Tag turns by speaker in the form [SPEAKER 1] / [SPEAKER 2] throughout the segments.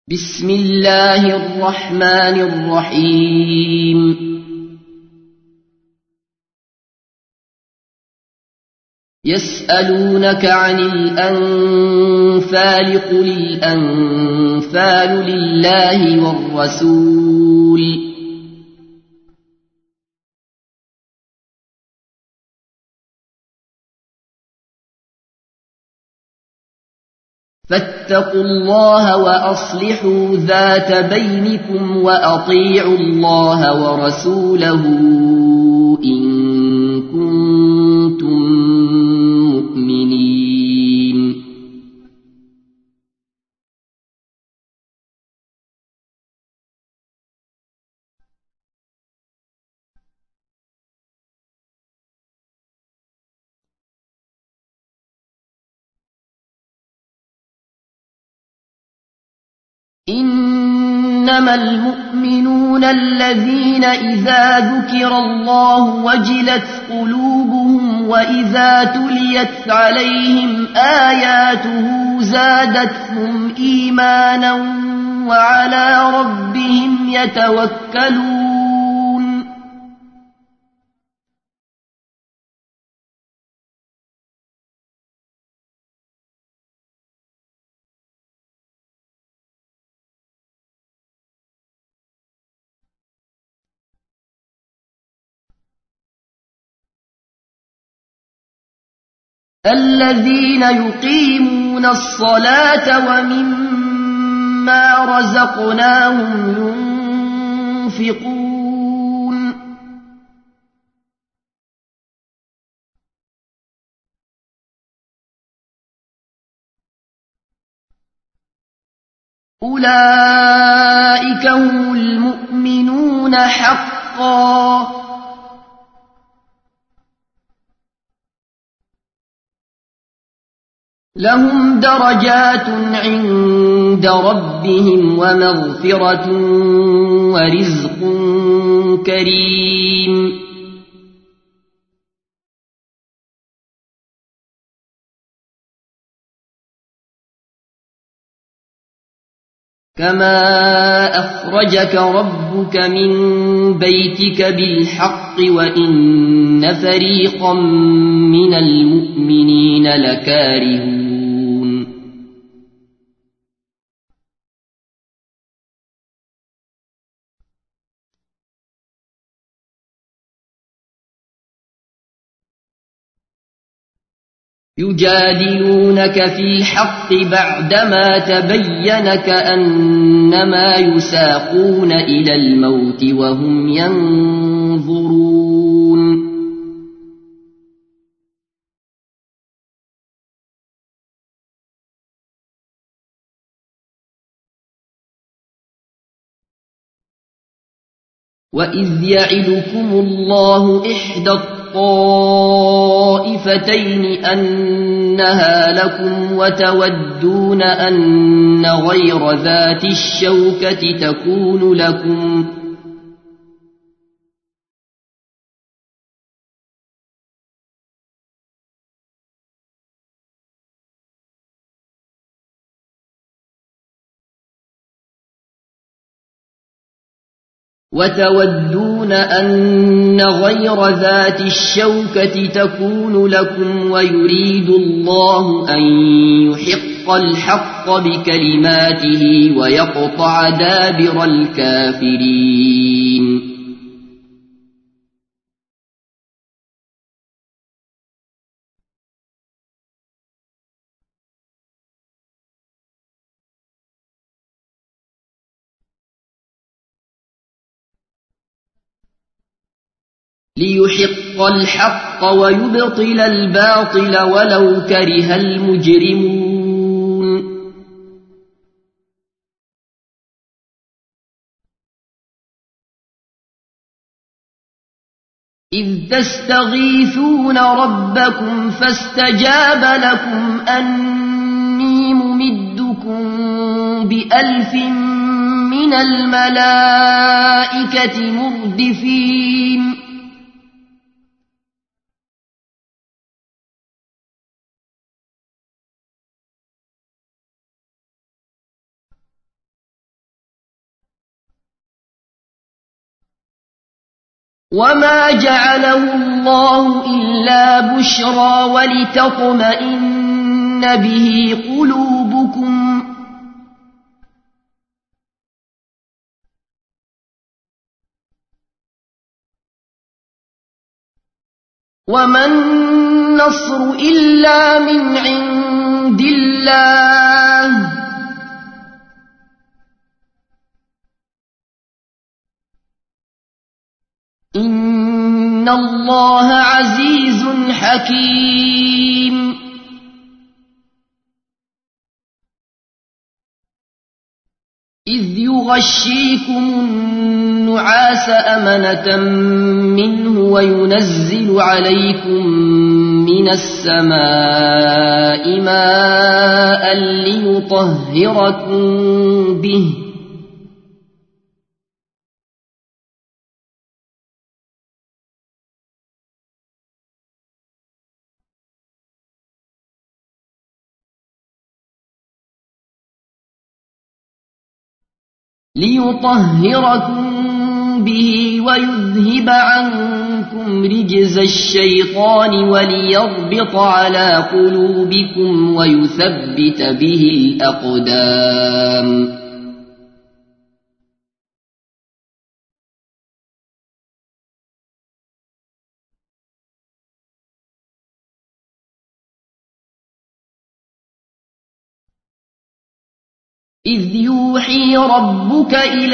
[SPEAKER 1] بسم الله الرحمن الرحيم يسألونك عن الأنفال قل الأنفال لله والرسول فاتقوا الله وأصلحوا ذات بينكم وأطيعوا الله ورسوله إن كنتم مؤمنين إنما المؤمنون الذين إذا ذكر الله وجلت قلوبهم وإذا تليت عليهم آياته زادتهم إيمانا وعلى ربهم يتوكلون الذين يقيمون الصلاة ومما رزقناهم ينفقون أولئك هم المؤمنون حقا لهم درجات عند ربهم ومغفرة ورزق كريم كما أخرجك ربك من بيتك بالحق وإن فريقا من المؤمنين لكارهون يجادلونك في الحق بعدما تبين كأنما يساقون إلى الموت وهم ينظرون وإذ يعدكم الله إحدى الطائفتين أنها لكم وتودون أن غير ذات الشوكة تكون لكم ويريد الله أن يحق الحق بكلماته ويقطع دابر الكافرين ليحق الحق ويبطل الباطل ولو كره المجرمون إذ تستغيثون ربكم فاستجاب لكم أني ممدكم ب1000 من الملائكة مردفين وما جعله الله إلا بشرى ولتطمئن به قلوبكم وما النصر إلا من عند الله إن الله عزيز حكيم إذ يغشيكم النعاس أمنة منه وينزل عليكم من السماء ماء ليطهركم به ويذهب عنكم رجز الشيطان وليربط على قلوبكم ويثبت به الأقدام إذ يوحي ربك إلى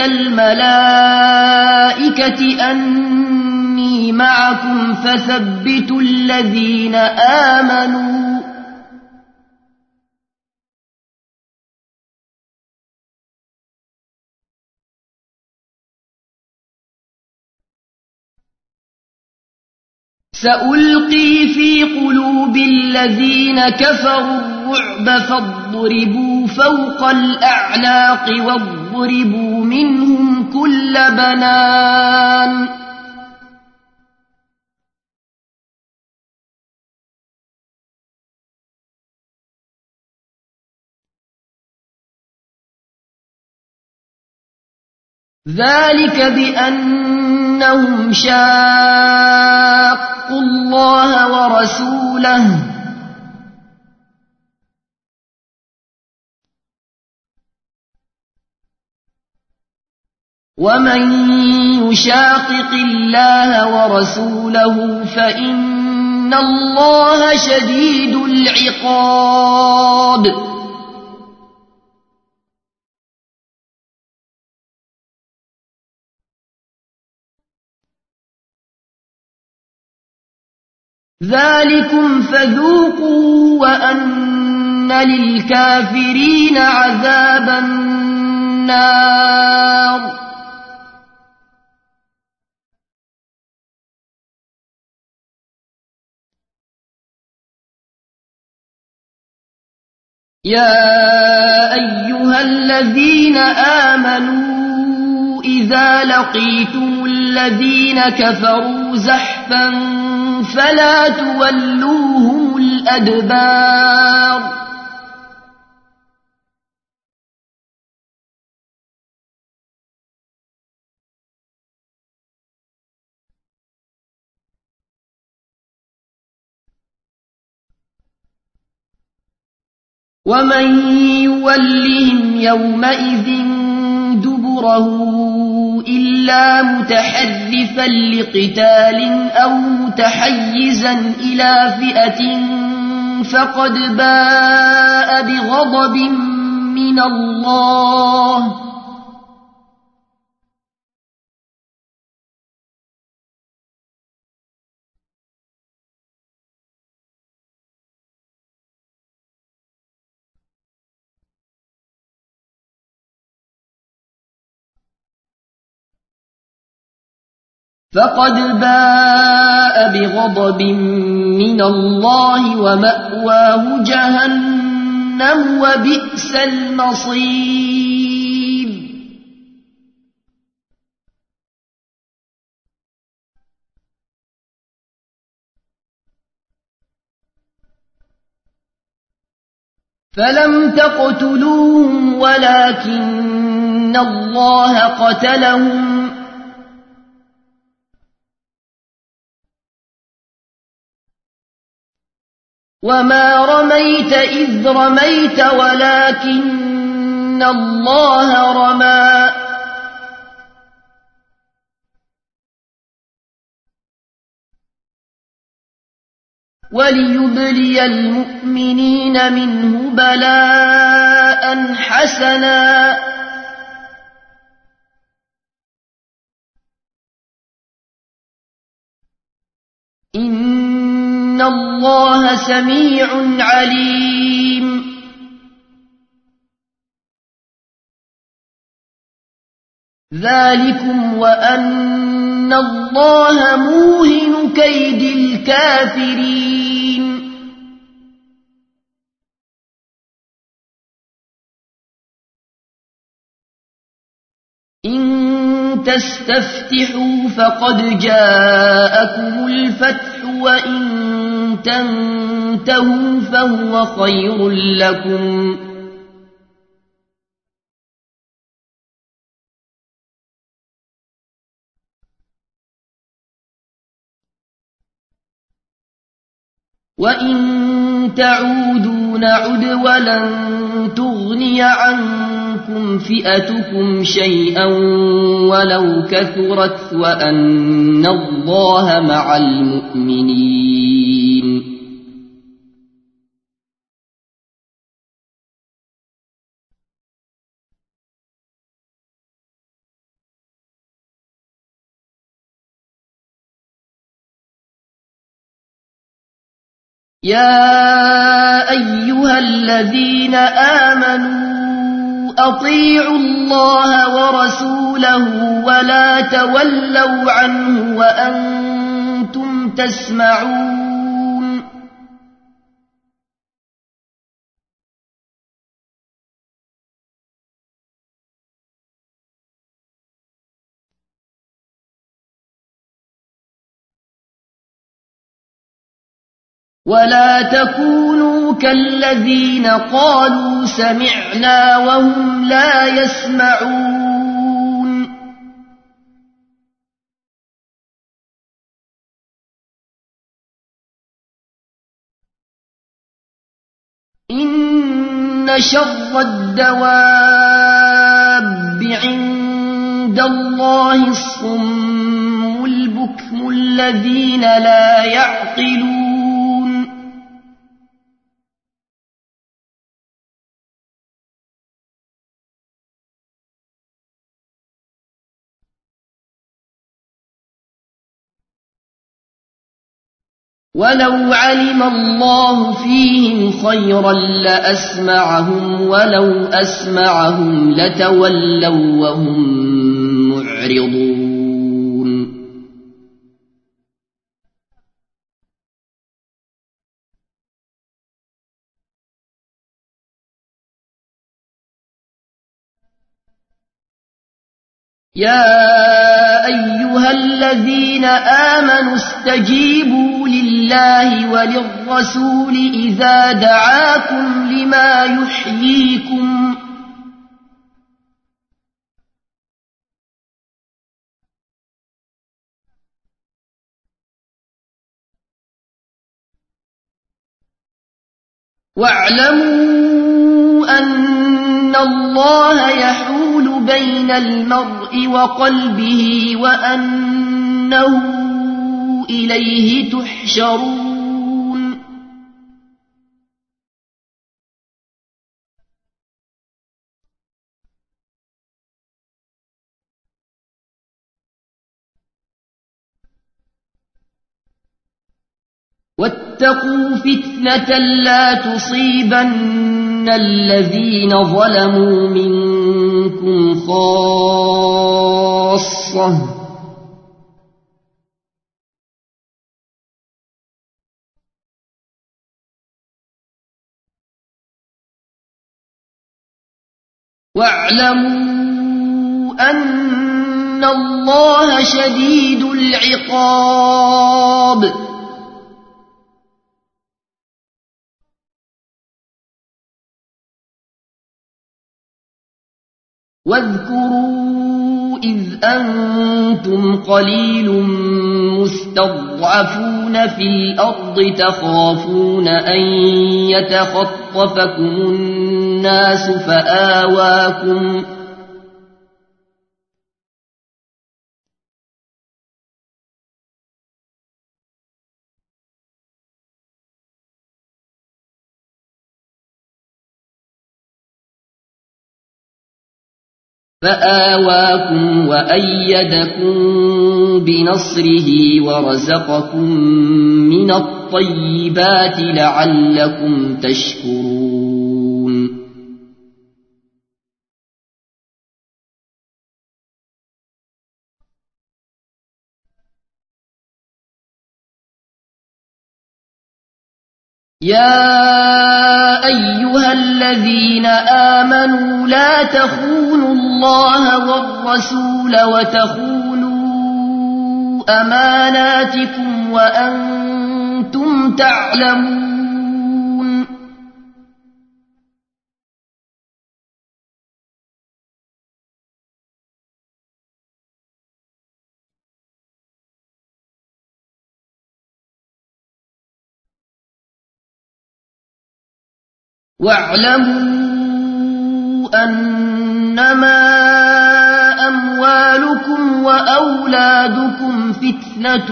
[SPEAKER 1] الملائكة أني معكم فثبتوا الذين آمنوا سألقي في قلوب الذين كفروا الرعب فاضربوا فوق الأعناق واضربوا منهم كل بنان ذلك بأنهم شاقوا الله ورسوله ومن يشاقق الله ورسوله فإن الله شديد العقاب ذلكم فذوقوا وأن للكافرين عذاب النار يا أيها الذين آمنوا إذا لقيتم الذين كفروا زحفا فلا تولوهم الأدبار ومن يولهم يومئذ دبره إلا متحرفا لقتال أو متحيزا إلى فئة فقد باء بغضب من الله ومأواه جهنم وبئس المصير فلم تقتلوهم ولكن الله قتلهم وما رميت إذ رميت ولكن الله رمى وليبلي المؤمنين منه بلاء حسنا إن الله سميع عليم ذلكم وأن الله موهن كيد الكافرين إن تستفتحوا فقد جاءكم الفتح وإن تنتهوا فهو خير لكم وإن تعودوا نعد ولن تغني عنكم فئتكم شيئا ولو كثرت وأن الله مع المؤمنين يا أيها الذين آمنوا أطيعوا الله ورسوله ولا تولوا عنه وأنتم تسمعون ولا تكونوا كالذين قالوا سمعنا وهم لا يسمعون إن شر الدواب عند الله الصم البكم الذين لا يعقلون ولو علم الله فيهم خيرا لأسمعهم ولو أسمعهم لتولوا وهم معرضون يا أيها الذين آمنوا استجيبوا لله وللرسول إذا دعاكم لما يحييكم واعلموا أن الله يحول بين المرء وقلبه وأنه إليه تحشرون واتقوا فتنة لا تصيبن الذين ظلموا منكم خاصة واعلموا أن الله شديد العقاب واذكروا إذ أنتم قليل مستضعفون في الأرض تخافون أن يتخطفكم الناس فآواكم وأيدكم بنصره ورزقكم من الطيبات لعلكم تشكرون يا أيها الذين آمنوا لا تخونوا الله والرسول وتخونوا أماناتكم وأنتم تعلمون واعلموا أنما أموالكم وأولادكم فتنة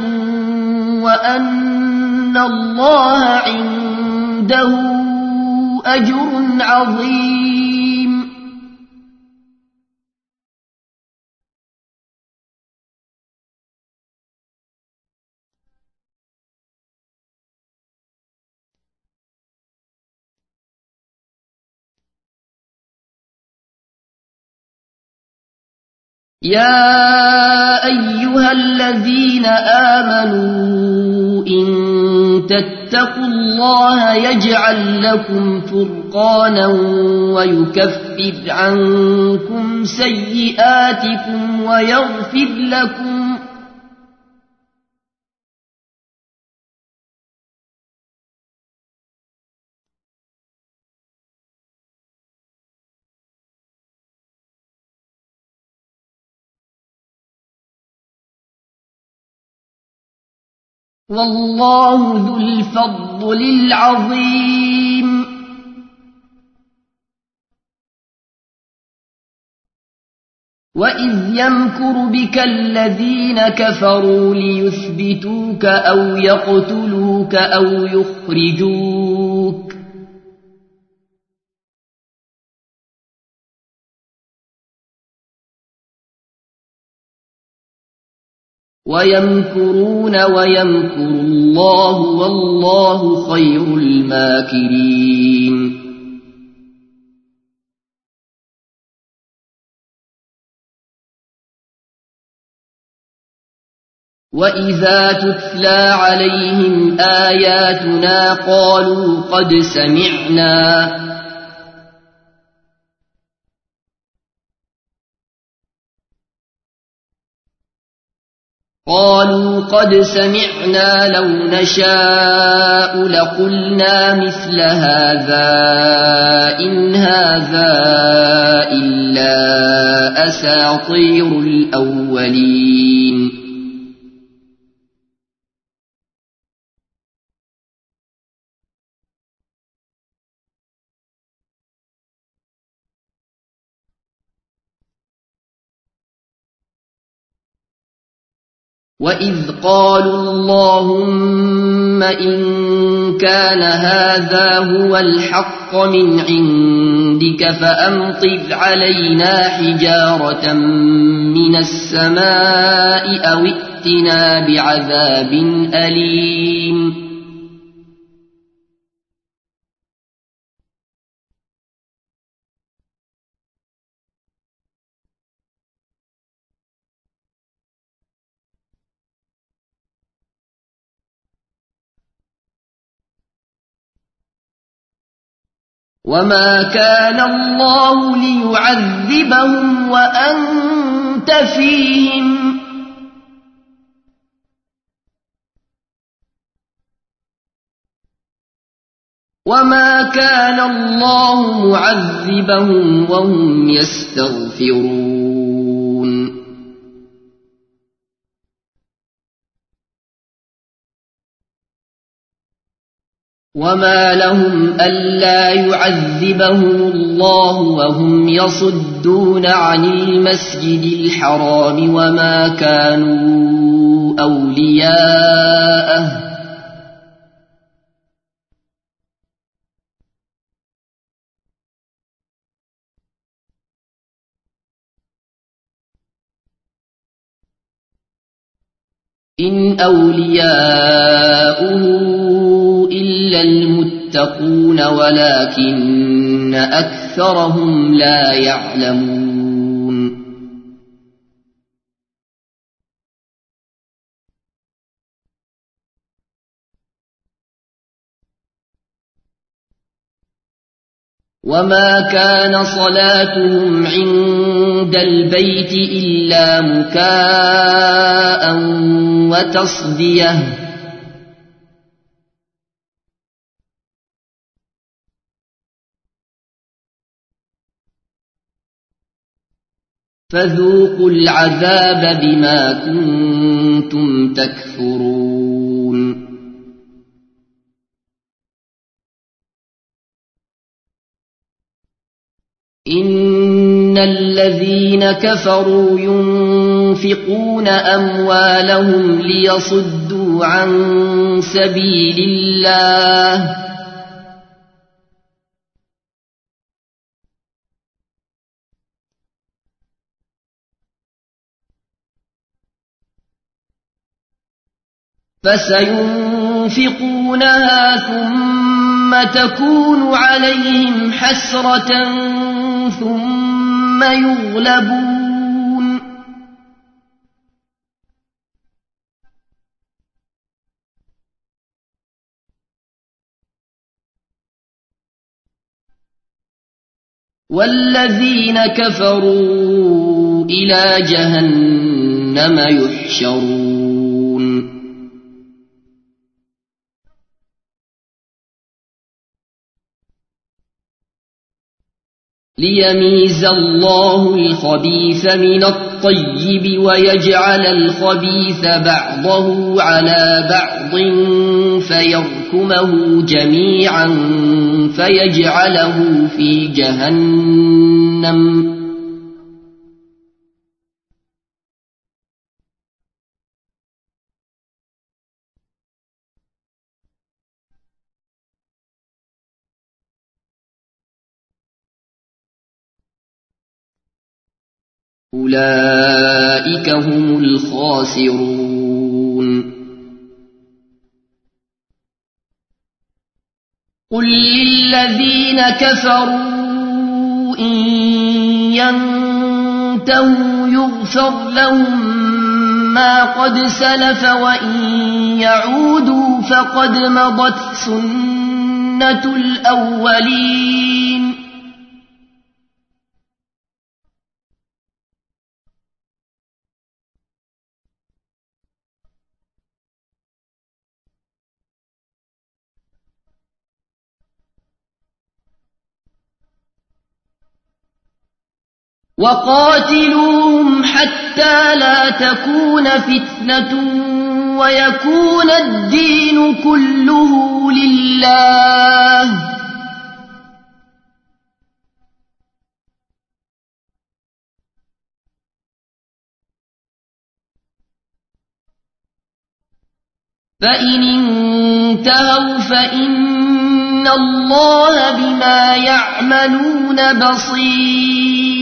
[SPEAKER 1] وأن الله عنده أجر عظيم يا أيها الذين آمنوا إن تتقوا الله يجعل لكم فرقانا ويكفر عنكم سيئاتكم ويغفر لكم والله ذو الفضل العظيم وإذ يمكر بك الذين كفروا ليثبتوك أو يقتلوك أو يخرجوك ويمكرون ويمكر الله والله خير الماكرين وإذا تتلى عليهم آياتنا قالوا قد سمعنا لو نشاء لقلنا مثل هذا إن هذا إلا أساطير الأولين وإذ قالوا اللهم إن كان هذا هو الحق من عندك فأمطر علينا حجارة من السماء أو ائتنا بعذاب أليم وما كان الله ليعذبهم وأنت فيهم وما كان الله معذبهم وهم يستغفرون وما لهم ألا يعذبهم الله وهم يصدون عن المسجد الحرام وما كانوا أولياءه إن أولياؤه إلا المتقون ولكن أكثرهم لا يعلمون وما كان صلاتهم عند البيت إلا مكاء وتصديه فذوقوا العذاب بما كنتم تكفرون إن الذين كفروا ينفقون أموالهم ليصدوا عن سبيل الله فسينفقونها ثم تكون عليهم حسرة ثم يغلبون والذين كفروا إلى جهنم يحشرون ليميز الله الخبيث من الطيب ويجعل الخبيث بعضه على بعض فيركمه جميعا فيجعله في جهنم أولئك هم الخاسرون قل للذين كفروا إن ينتهوا يغفر لهم ما قد سلف وإن يعودوا فقد مضت سنة الأولين وقاتلوهم حتى لا تكون فتنة ويكون الدين كله لله فإن انتهوا فإن الله بما يعملون بصير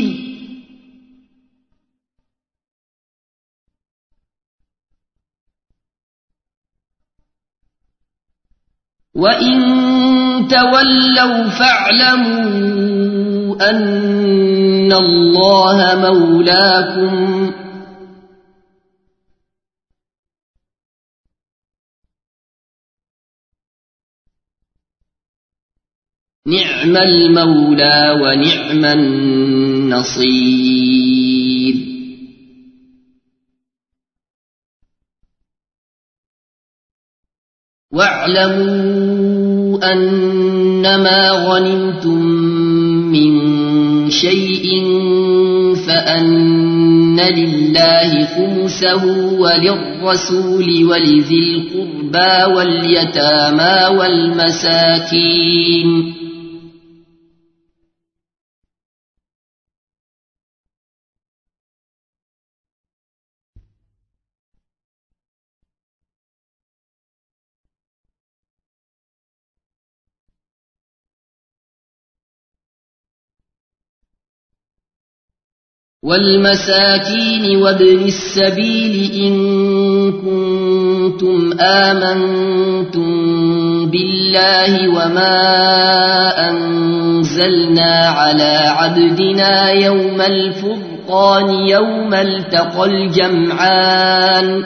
[SPEAKER 1] وإن تولوا فاعلموا أن الله مولاكم نعم المولى ونعم النصير واعلموا أنما غنمتم من شيء فأن فإن لله خمسه وللرسول ولذي القربى واليتامى والمساكين وابن السبيل إن كنتم آمنتم بالله وما أنزلنا على عبدنا يوم الفرقان يوم التقى الجمعان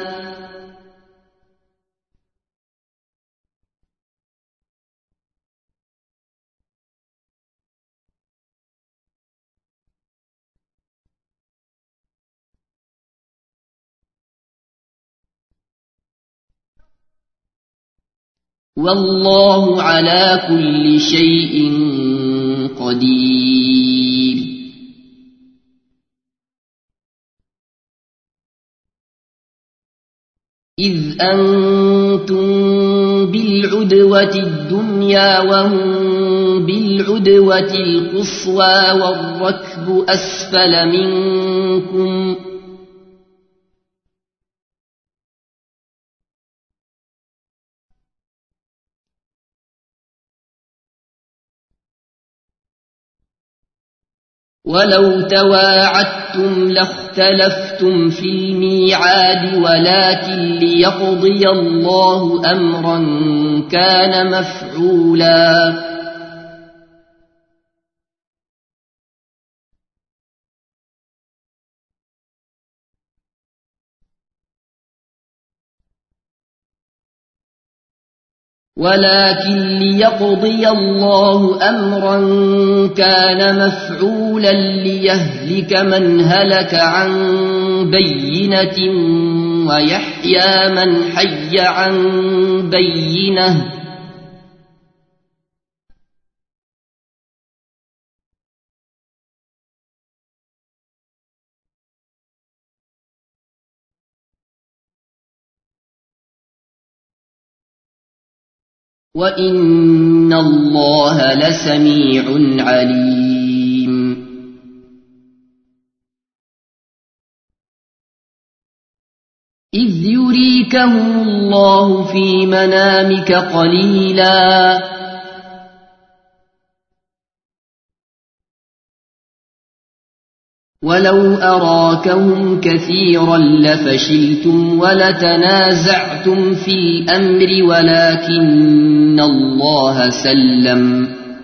[SPEAKER 1] والله على كل شيء قدير إذ أنتم بالعدوة الدنيا وهم بالعدوة القصوى والركب أسفل منكم ولو تواعدتم لاختلفتم في الميعاد ولكن ليقضي الله أمرا كان مفعولا ليهلك من هلك عن بينة ويحيى من حي عن بينة وإن الله لسميع عليم إذ يريكهم الله في منامك قليلا ولو أراكهم كثيرا لفشلتم ولتنازعتم في الأمر ولكن الله سلم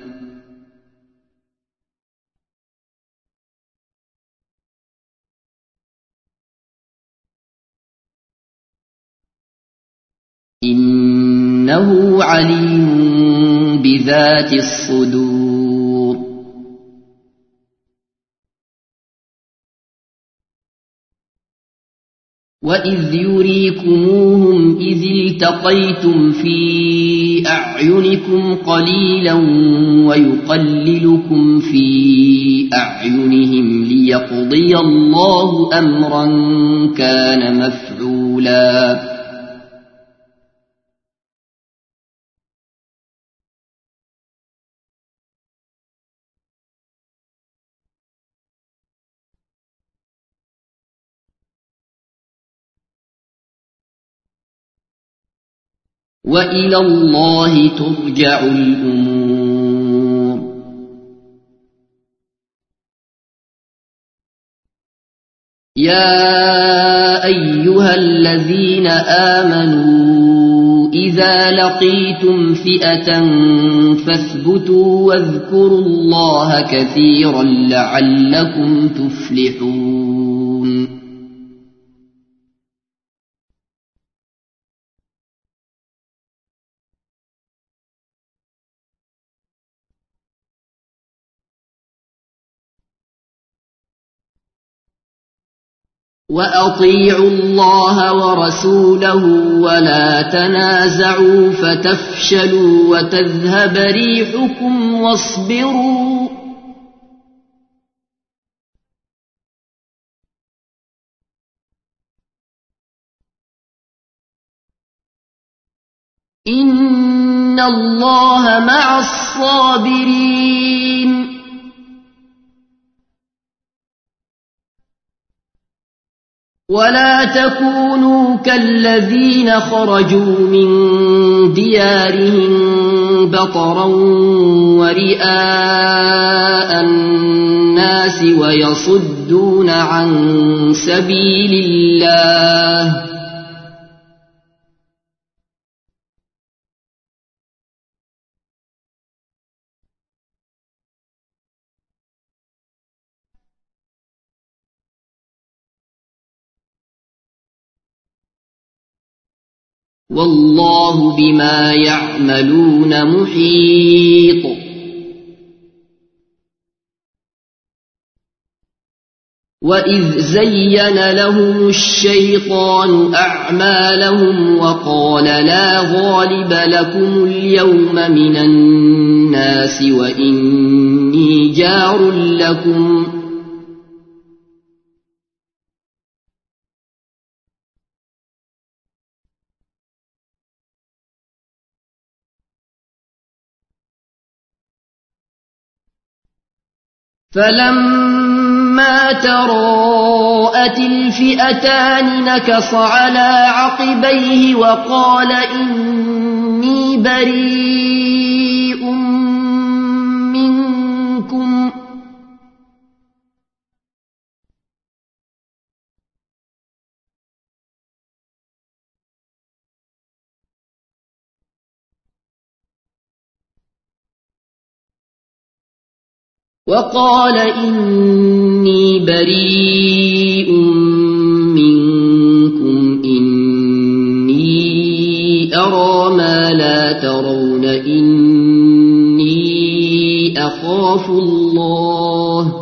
[SPEAKER 1] إنه عليم بذات الصدور وإذ يريكموهم إذ التقيتم في أعينكم قليلا ويقللكم في أعينهم ليقضي الله أمرا كان مفعولا وإلى الله ترجع الأمور يا أيها الذين آمنوا إذا لقيتم فئة فاثبتوا واذكروا الله كثيرا لعلكم تفلحون وأطيعوا الله ورسوله ولا تنازعوا فتفشلوا وتذهب ريحكم واصبروا إن الله مع الصابرين ولا تكونوا كالذين خرجوا من ديارهم بطرا ورئاء الناس ويصدون عن سبيل الله والله بما يعملون محيط وإذ زين لهم الشيطان أعمالهم وقال لا غالب لكم اليوم من الناس وإني جار لكم فلما تراءت الفئتان نكص على عقبيه وقال إني بريء منكم إني أرى ما لا ترون إني أخاف الله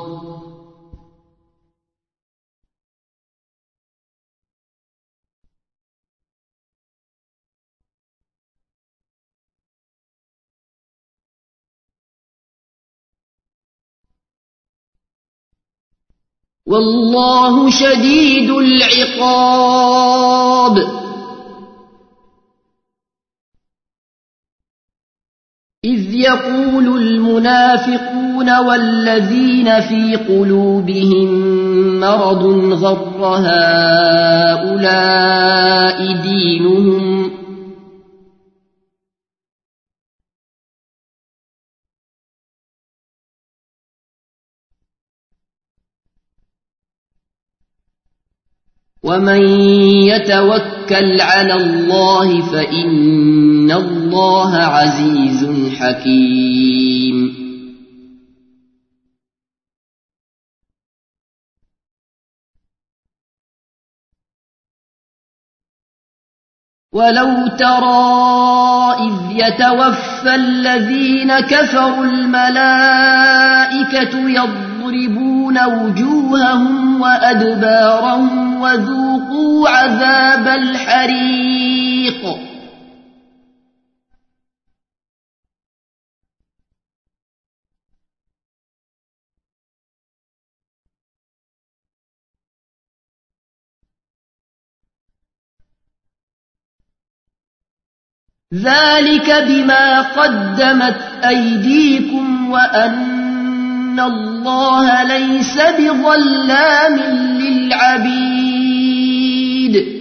[SPEAKER 1] والله شديد العقاب إذ يقول المنافقون والذين في قلوبهم مرض غر هؤلاء دينهم ومن يتوكل على الله فإن الله عزيز حكيم ولو ترى إذ يتوفى الذين كفروا الملائكة يضربون وجوههم وأدبارهم وذوقوا عذاب الحريق ذلك بما قدمت أيديكم وأن الله ليس بظلام للعبيد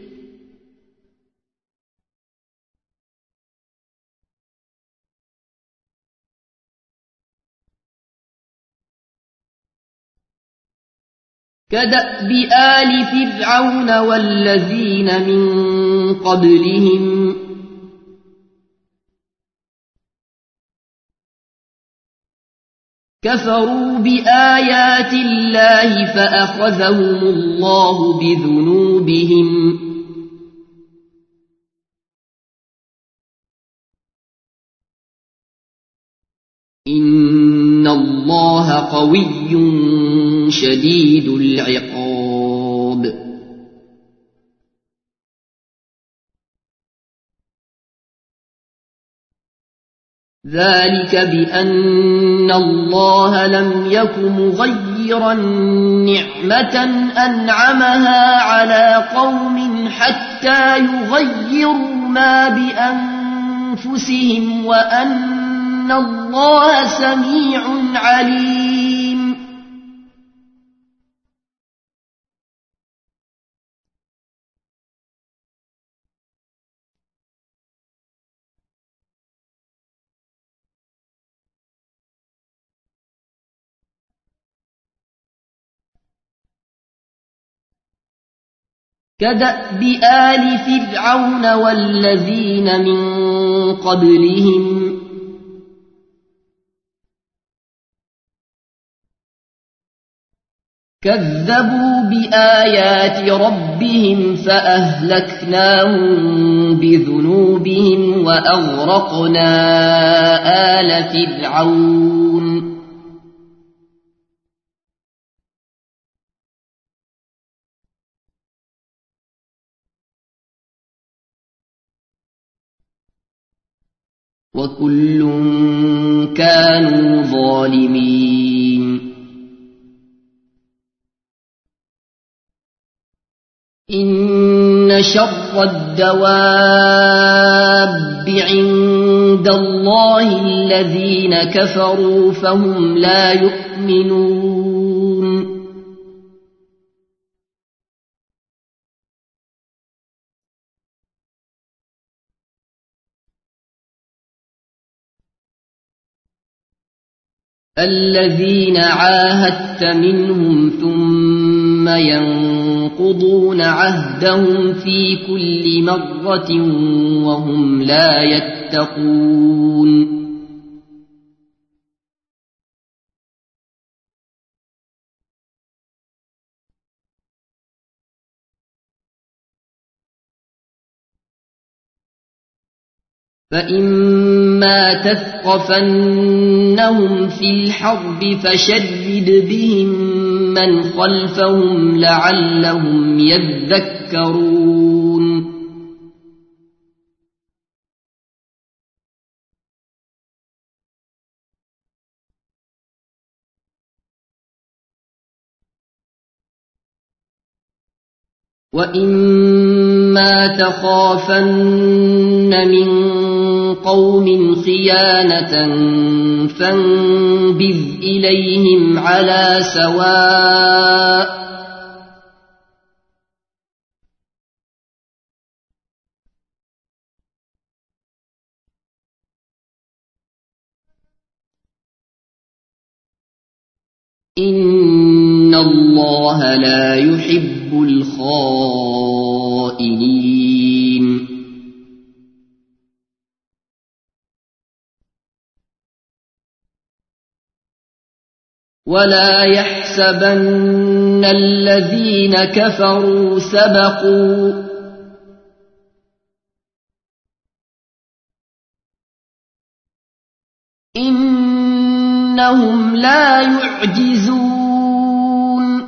[SPEAKER 1] كدأب آل فرعون والذين من قبلهم كفروا بآيات الله فأخذهم الله بذنوبهم إن الله قوي شديد العقاب ذلك بأن الله لم يك مغيرا نعمة أنعمها على قوم حتى يغيروا ما بأنفسهم أنفسهم وأن الله سميع عليم كدأب آل فرعون والذين من قبلهم كذبوا بآيات ربهم فأهلكناهم بذنوبهم وأغرقنا آل فرعون وكل كانوا ظالمين إن شر الدواب عند الله الذين كفروا فهم لا يؤمنون الذين عاهدت منهم ثم ينقضون عهدهم في كل مرة وهم لا يتقون فإما تثقفنهم في الحرب فشرد بهم من خلفهم لعلهم يذكرون وإما تخافن من قوم خيانة فانبذ إليهم على سواء إن الله لا يحب الخائنين ولا يحسبن الذين كفروا سبقوا إنهم لا يعجزون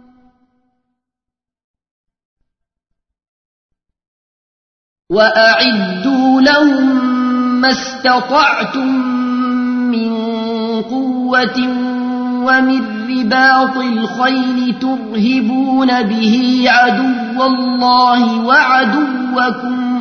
[SPEAKER 1] وأعدوا لهم ما استطعتم من قوة ومن رباط الخيل ترهبون به عدو الله وعدوكم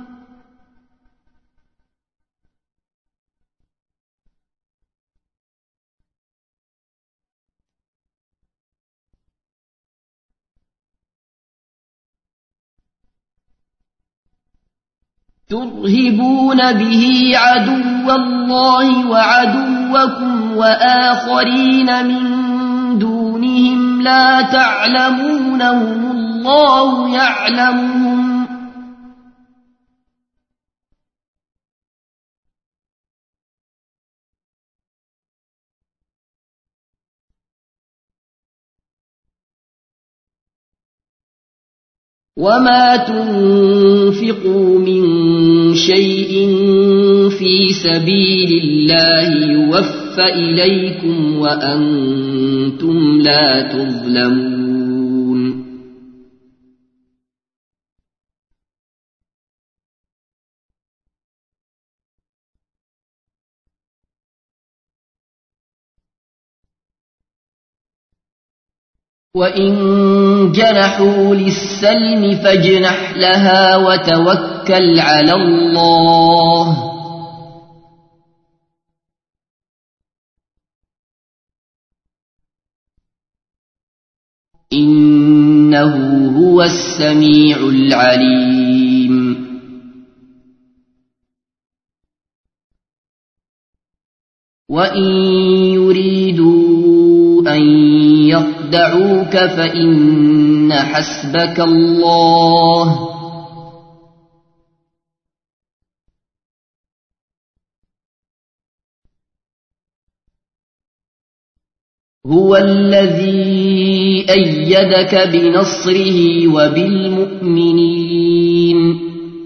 [SPEAKER 1] وعدوكم وآخرين من دونهم لا تعلمونهم الله يعلمهم وما تنفقوا من شيء في سبيل الله يوفى إليكم وأنتم لا تظلمون وإن جنحوا للسلم فاجنح لها وتوكل على الله إنه هو السميع العليم وإن يريدوا أن يخدعوك فإن حسبك الله هو الذي أيدك بنصره وبالمؤمنين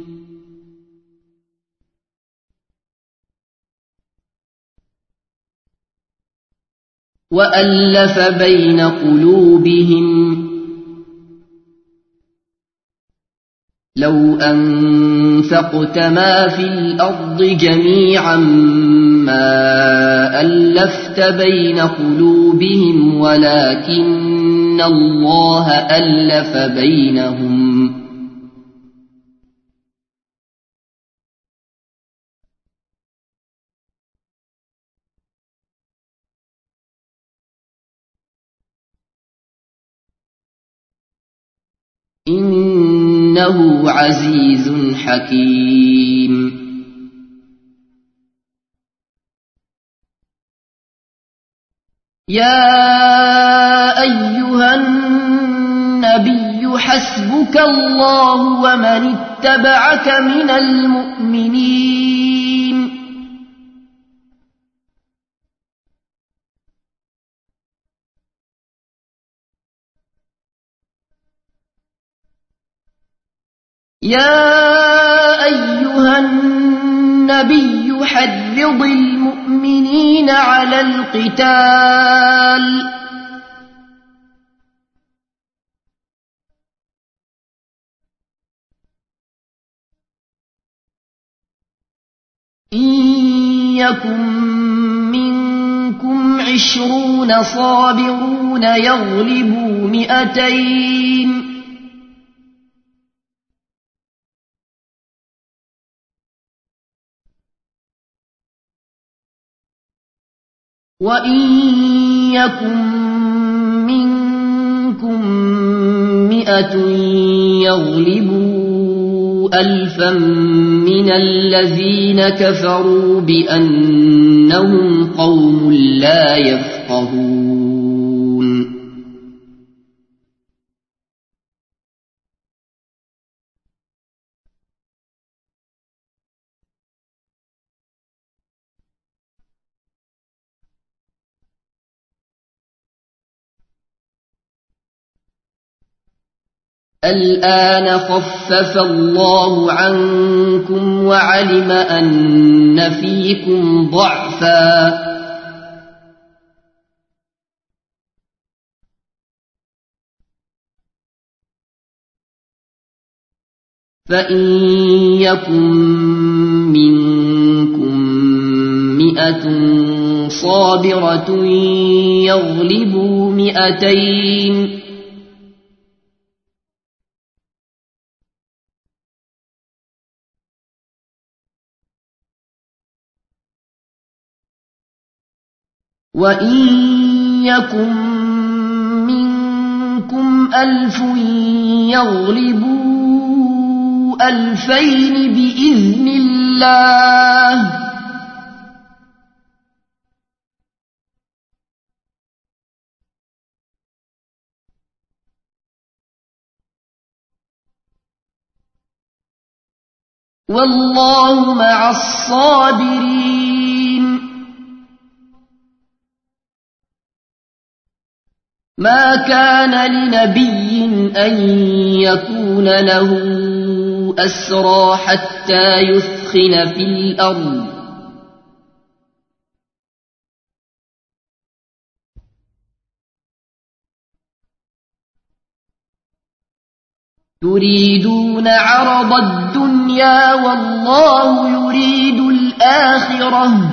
[SPEAKER 1] وألف بين قلوبهم لو أنفقت ما في الأرض جميعا ما ألفت بين قلوبهم ولكن الله ألف بينهم إنه عزيز حكيم يا أيها النبي حسبك الله ومن اتبعك من المؤمنين يا أيها النبي حرض المؤمنين على القتال إن يكن منكم 20 صابرون يغلبوا 200 وإن يكن منكم 100 يغلبوا 1000 من الذين كفروا بأنهم قوم لا يفقهون الآن خفف الله عنكم وعلم أن فيكم ضعفا فإن يكن منكم 100 صابرة يغلبوا 200 وإن يكن منكم 1000 يغلبوا 2000 بإذن الله والله مع الصابرين ما كان لنبي أن يكون له أسرى حتى يثخن في الأرض تريدون عرض الدنيا والله يريد الآخرة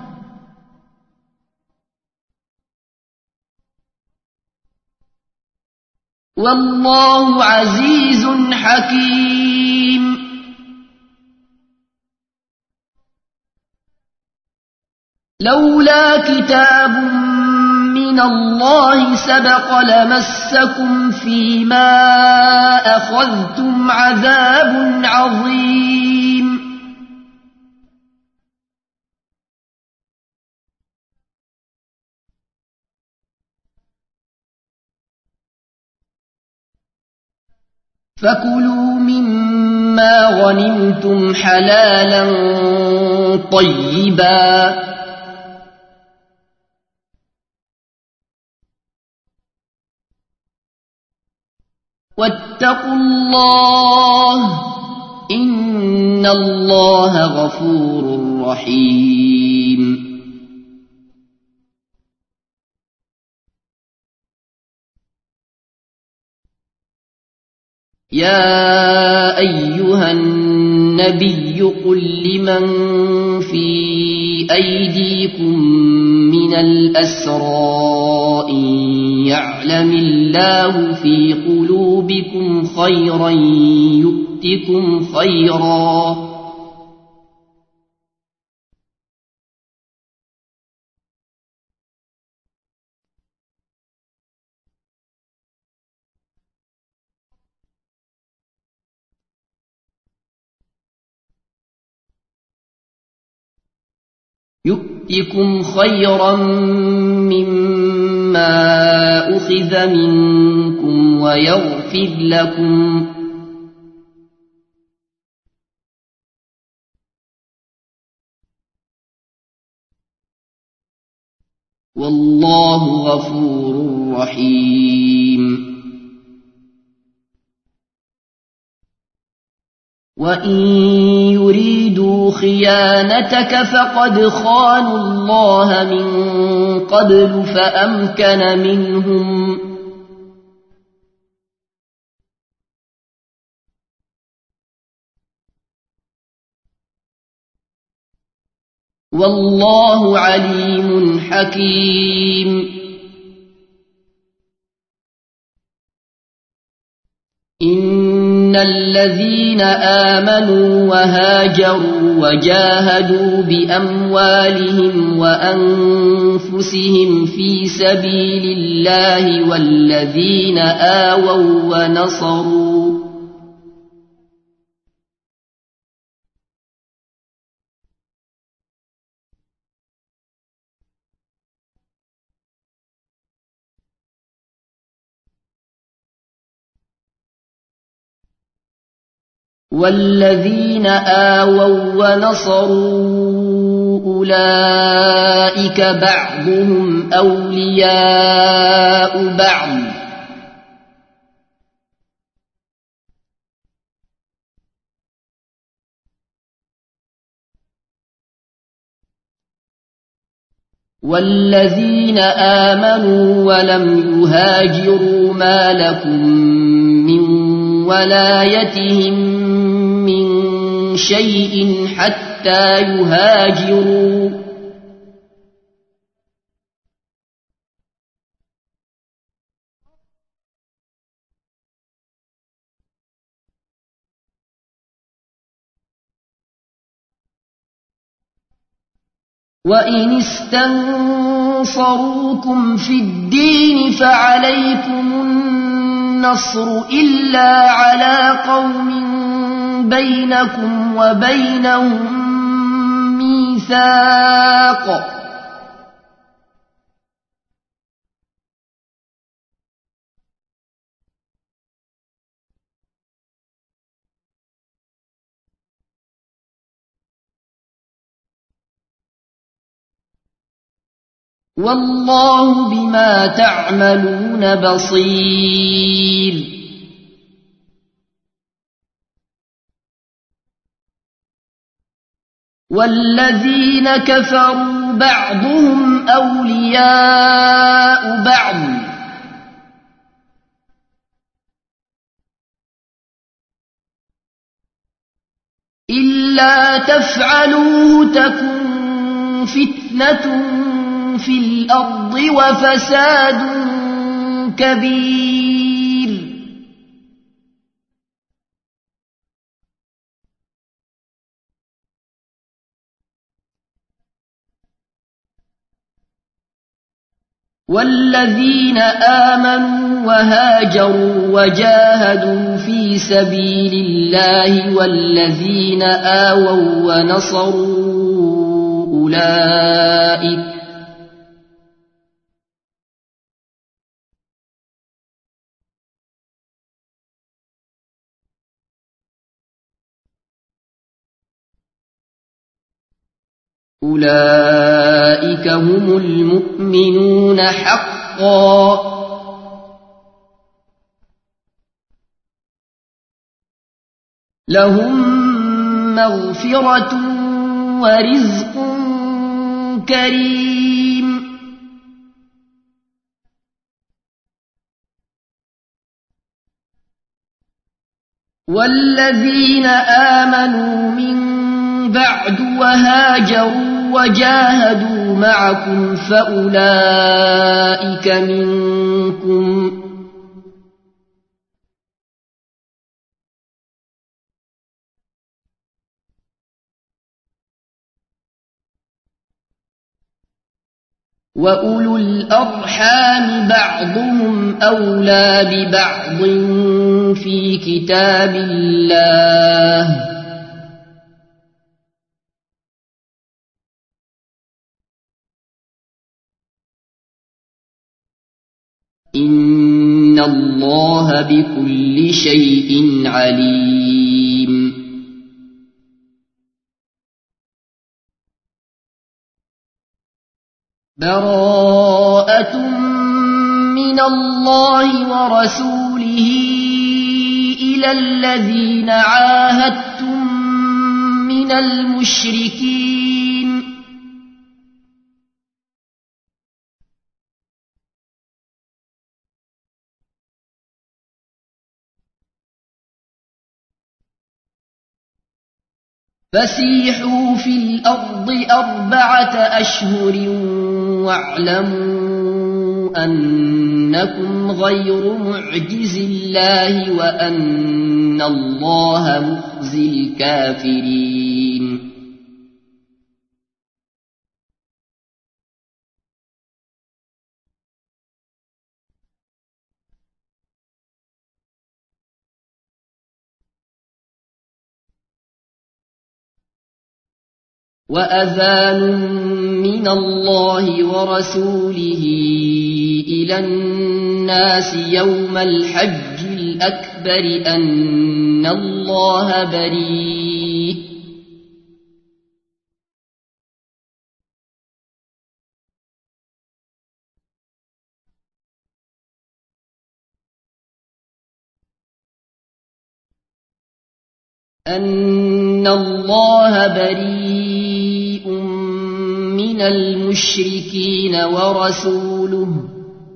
[SPEAKER 1] والله عزيز حكيم لولا كتاب من من الله سبق لمسكم فيما أخذتم عذاب عظيم فكلوا مما غنمتم حلالا طيبا واتقوا الله إن الله غفور رحيم يا أيها النبي قل لمن في أيديكم من الأسرى إن يعلم الله في قلوبكم خيرا يؤتكم خيرا مما أخذ منكم ويغفر لكم والله غفور رحيم وإن يريدوا خيانتك فقد خانوا الله من قبل فأمكن منهم والله عليم حكيم إن الذين آمنوا وهاجروا وجاهدوا بأموالهم وأنفسهم في سبيل الله والذين آووا ونصروا أولئك بعضهم أولياء بعض والذين آمنوا ولم يهاجروا ما لكم من ولايتهم من شيء حتى يهاجروا وإن استنصروكم في الدين فعليكم النصر إلا على قوم بينكم وبينهم ميثاق والله بما تعملون بصير والذين كفروا بعضهم أولياء بعض إلا تفعلوه تكن فتنة في الأرض وفساد كبير والذين آمنوا وهاجروا وجاهدوا في سبيل الله والذين آووا ونصروا أولئك هم المؤمنون حقا لهم مغفرة ورزق كريم والذين آمنوا من بعد وهاجروا وجاهدوا معكم فأولئك منكم وأولو الأرحام بعضهم أولى ببعض في كتاب الله إن الله بكل شيء عليم براءة من الله ورسوله إلى الذين عاهدتم من المشركين فسيحوا في الأرض 4 أشهر واعلموا أنكم غير معجز الله وأن الله مخزي الكافرين وأذان من الله ورسوله إلى الناس يوم الحج الأكبر أن الله بريء من المشركين ورسوله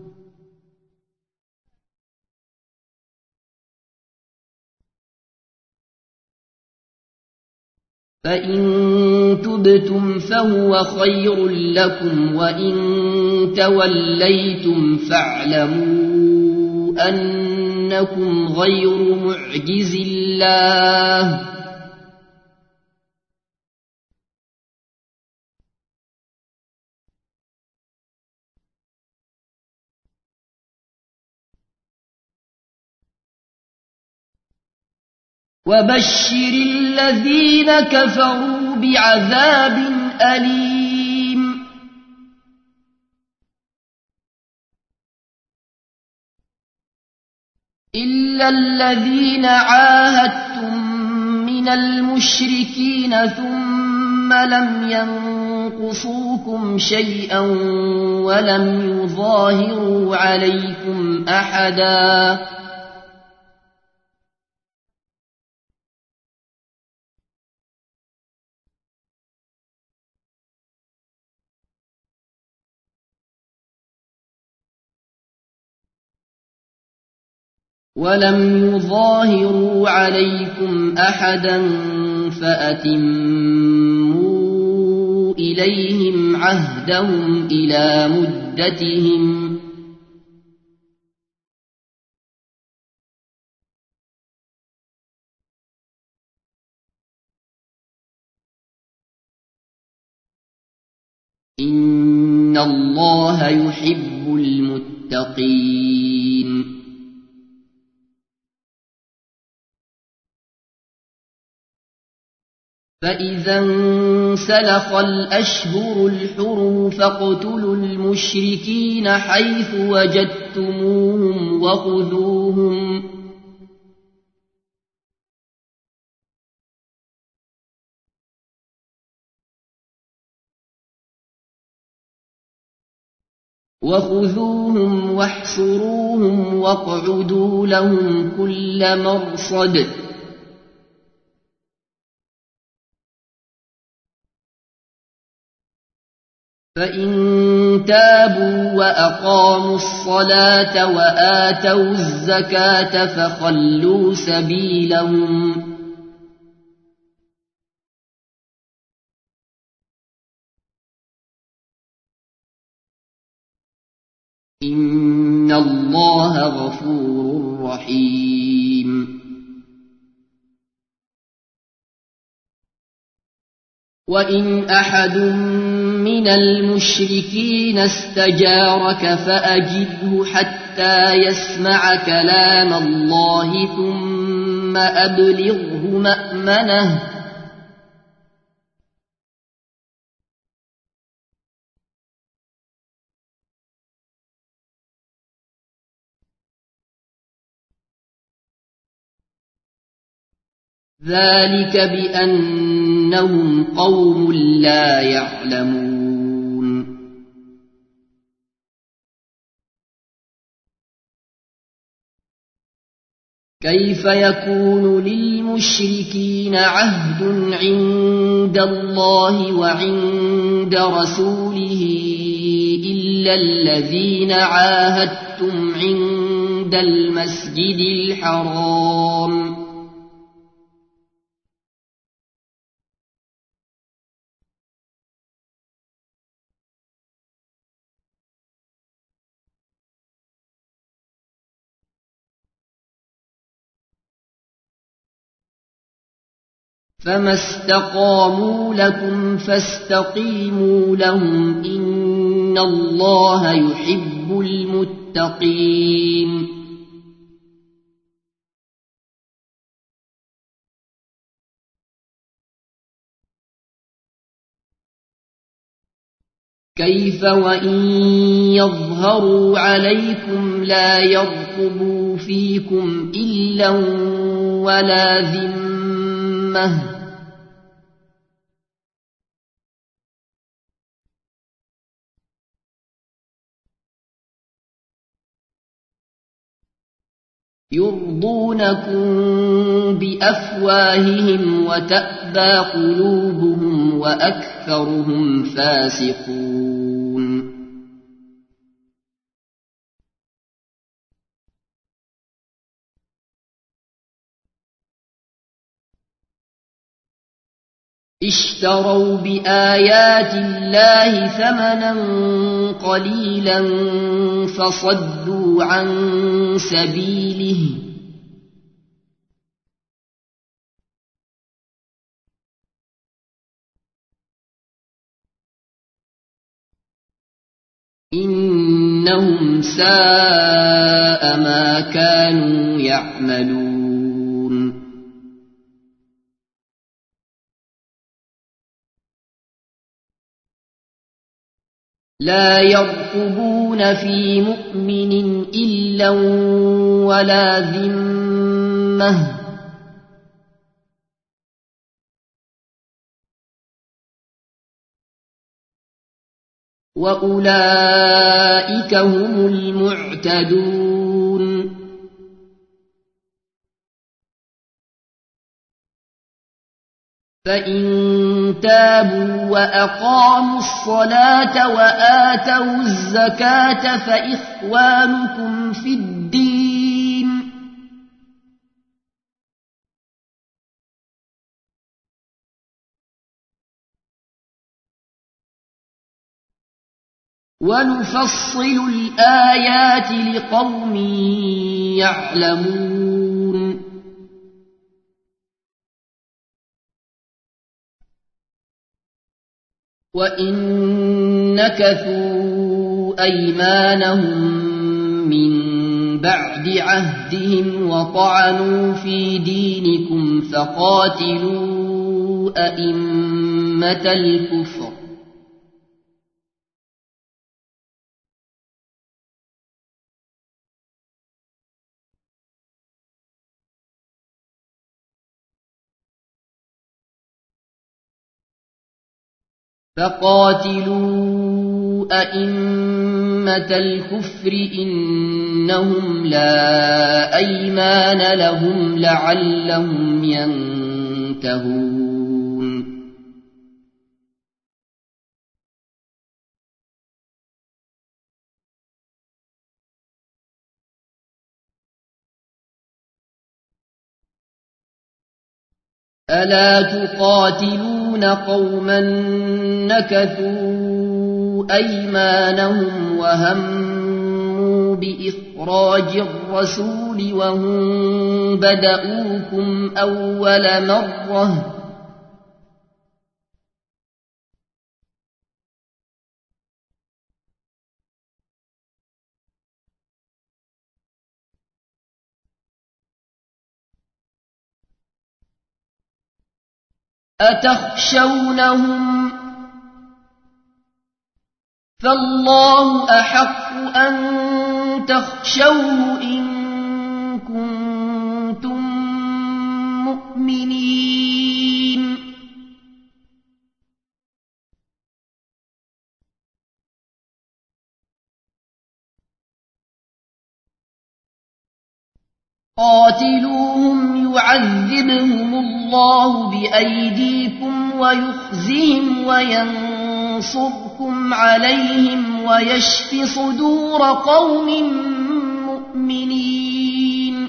[SPEAKER 1] فإن تبتم فهو خير لكم وإن توليتم فاعلموا أنكم غير معجز الله وبشر الذين كفروا بعذاب أليم إلا الذين عاهدتم من المشركين ثم لم ينقصوكم شيئا ولم يظاهروا عليكم أحدا فأتموا إليهم عهدهم إلى مدتهم إن الله يحب المتقين فإذا انسلخ الأشهر الحرم فاقتلوا المشركين حيث وجدتموهم وخذوهم واحصروهم واقعدوا لهم كل مرصد فإن تابوا وأقاموا الصلاة وآتوا الزكاة فخلوا سبيلهم إن الله غفور رحيم وإن أحد من المشركين استجارك فأجره حتى يسمع كلام الله ثم أبلغه مأمنه ذلك بأنهم قوم لا يعلمون كيف يكون للمشركين عهد عند الله وعند رسوله إلا الذين عاهدتم عند المسجد الحرام فما استقاموا لكم فاستقيموا لهم إن الله يحب المتقين كيف وإن يظهروا عليكم لا يرقبوا فيكم إلا ولا ذمة يرضونكم بأفواههم وتأبى قلوبهم وأكثرهم فاسقون اشتروا بآيات الله ثمنا قليلا فصدوا عن سبيله إنهم ساء ما كانوا يعملون لا يرقبون في مؤمن إلا ولا ذمة وأولئك هم المعتدون فإن تابوا وأقاموا الصلاة وآتوا الزكاة فإخوانكم في الدين ونفصل الآيات لقوم يعلمون وإن نكثوا أيمانهم من بعد عهدهم وطعنوا في دينكم فقاتلوا أئمة الكفر إنهم لا أيمان لهم لعلهم ينتهون ألا تقاتلون قوما نكثوا أيمانهم وهموا بإخراج الرسول وهم بدؤوكم أول مرة أتخشونهم فالله أحق أن تخشوه إن كنتم مؤمنين قاتلوهم يعذبهم الله بأيديكم ويخزهم وينصركم عليهم ويشف صدور قوم مؤمنين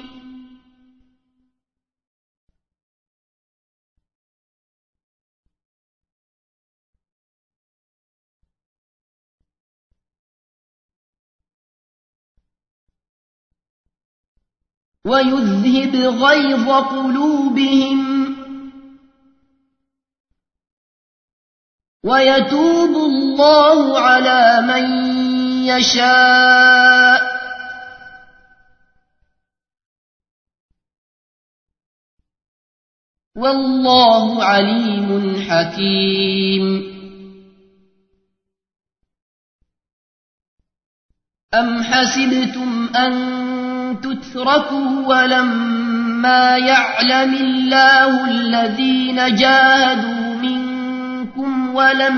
[SPEAKER 1] ويذهب غيظ قلوبهم ويتوب الله على من يشاء والله عليم حكيم أم حسبتم أن تتركوا ولما يعلم الله الذين جاهدوا منكم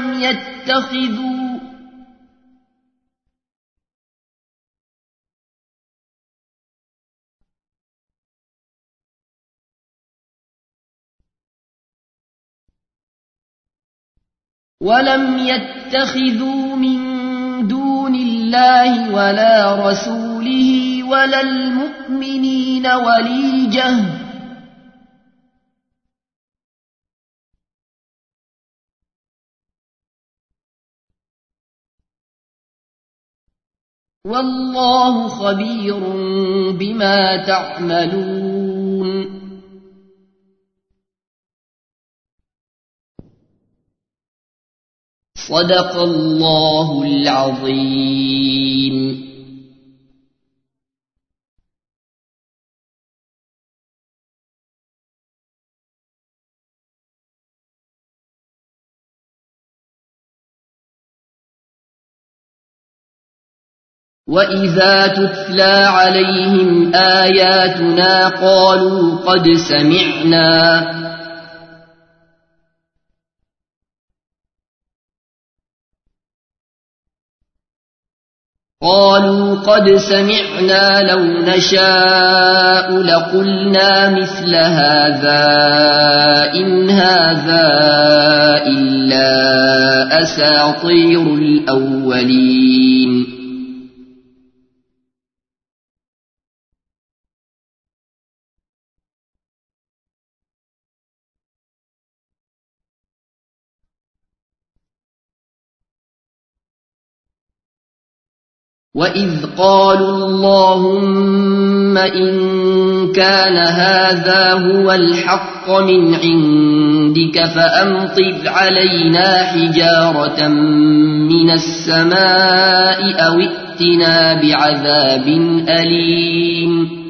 [SPEAKER 1] ولم يتخذوا من دون الله ولا رسوله ولا المؤمنين وليجة والله خبير بما تعملون صدق الله العظيم. وإذا تتلى عليهم آياتنا قالوا قد سمعنا لو نشاء لقلنا مثل هذا إن هذا إلا أساطير الأولين وإذ قالوا اللهم إن كان هذا هو الحق من عندك فأمطر علينا حجارة من السماء أو ائتنا بعذاب أليم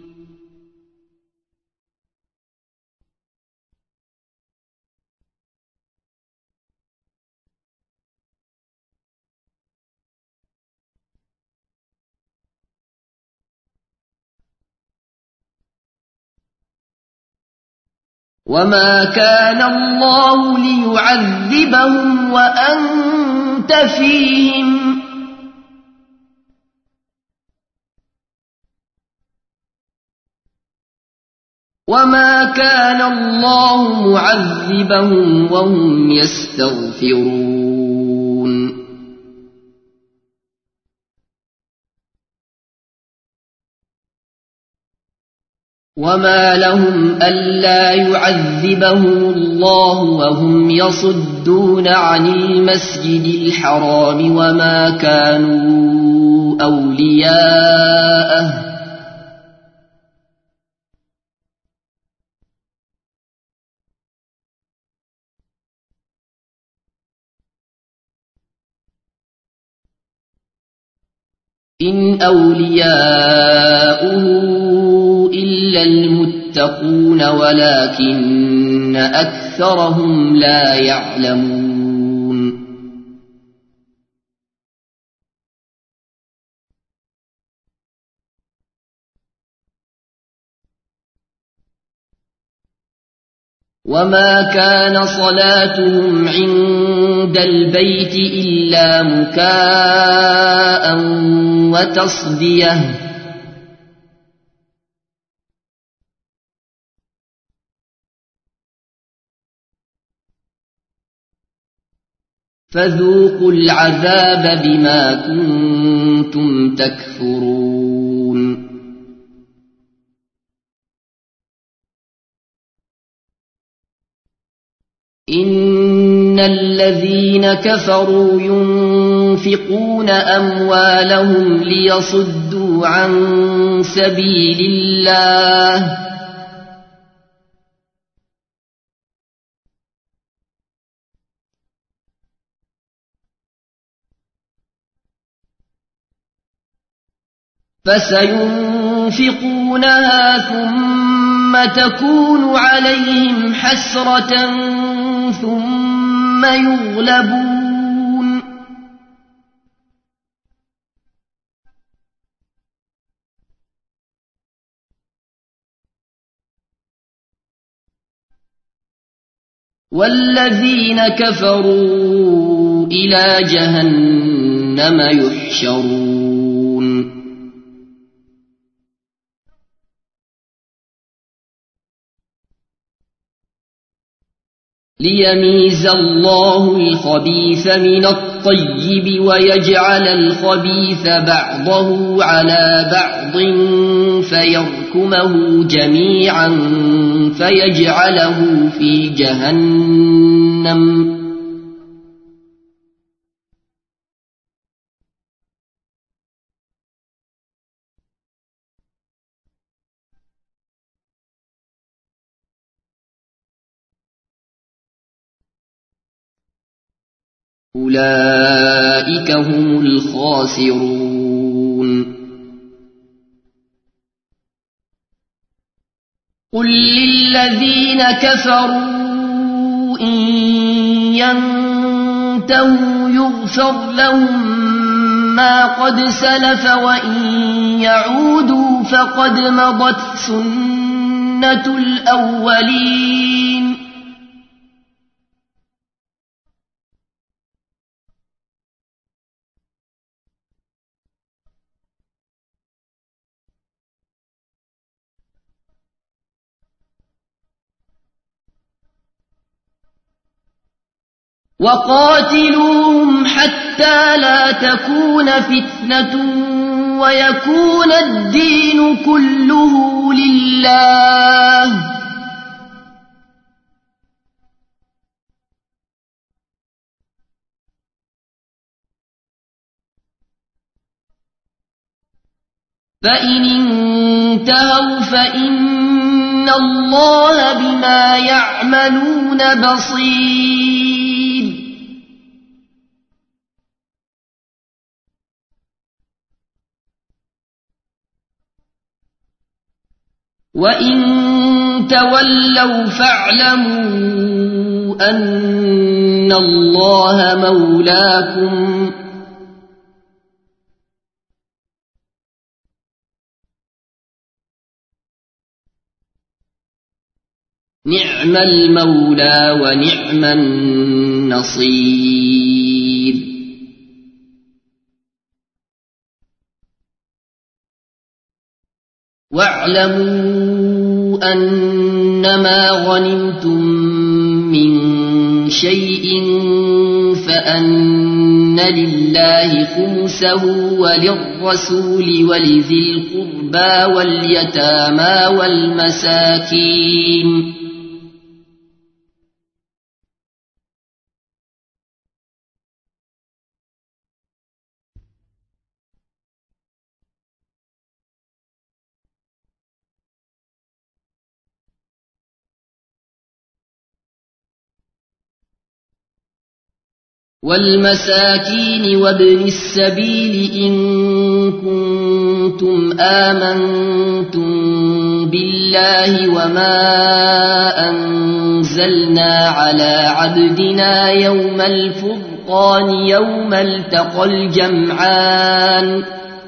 [SPEAKER 1] وما كان الله ليعذبهم وأنت فيهم وما كان الله معذبهم وهم يستغفرون وما لهم ألا يعذبهم الله وهم يصدون عن المسجد الحرام وما كانوا أولياءه إن أولياؤه إلا المتقون ولكن أكثرهم لا يعلمون وما كان صلاتهم عند البيت إلا مكاء وتصديه فذوقوا العذاب بما كنتم تكفرون إن الذين كفروا ينفقون أموالهم ليصدوا عن سبيل الله فسينفقونها ثم تكون عليهم حسرة ثم يغلبون والذين كفروا إلى جهنم يحشرون ليميز الله الخبيث من الطيب ويجعل الخبيث بعضه على بعض فيركمه جميعا فيجعله في جهنم أولئك هم الخاسرون قل للذين كفروا إن ينتهوا يغفر لهم ما قد سلف وإن يعودوا فقد مضت سنة الأولين وقاتلوهم حتى لا تكون فتنة ويكون الدين كله لله فإن انتهوا فإن الله بما يعملون بصير. وإن تولوا فاعلموا أن الله مولاكم نعم المولى ونعم النصير. واعلموا أنما غنمتم من شيء فأن لله خمسه وللرسول ولذي القربى واليتامى والمساكين وابن السبيل إن كنتم آمنتم بالله وما أنزلنا على عبدنا يوم الفرقان يوم التقى الجمعان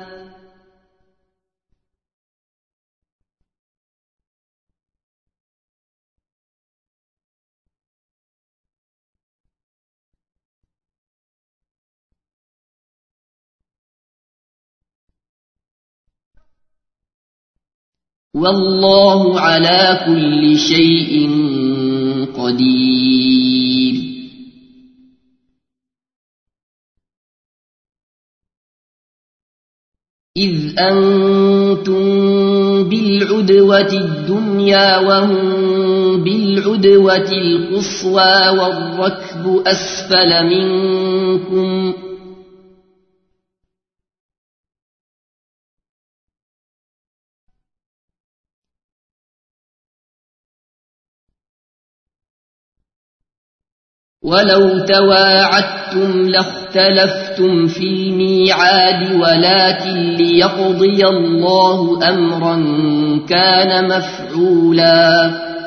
[SPEAKER 1] والله على كل شيء قدير. إذ أنتم بالعدوة الدنيا وهم بالعدوة القصوى والركب أسفل منكم ولو تواعدتم لاختلفتم في الميعاد ولكن ليقضي الله أمرا كان مفعولا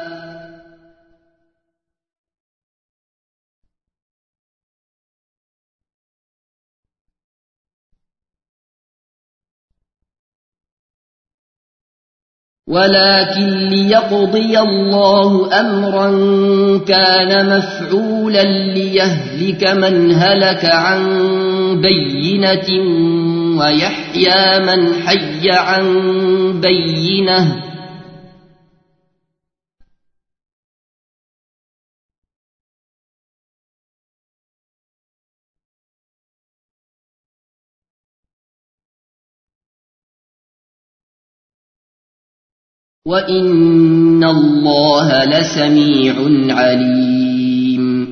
[SPEAKER 1] ليهلك من هلك عن بينة ويحيى من حي عن بينة وإن الله لسميع عليم.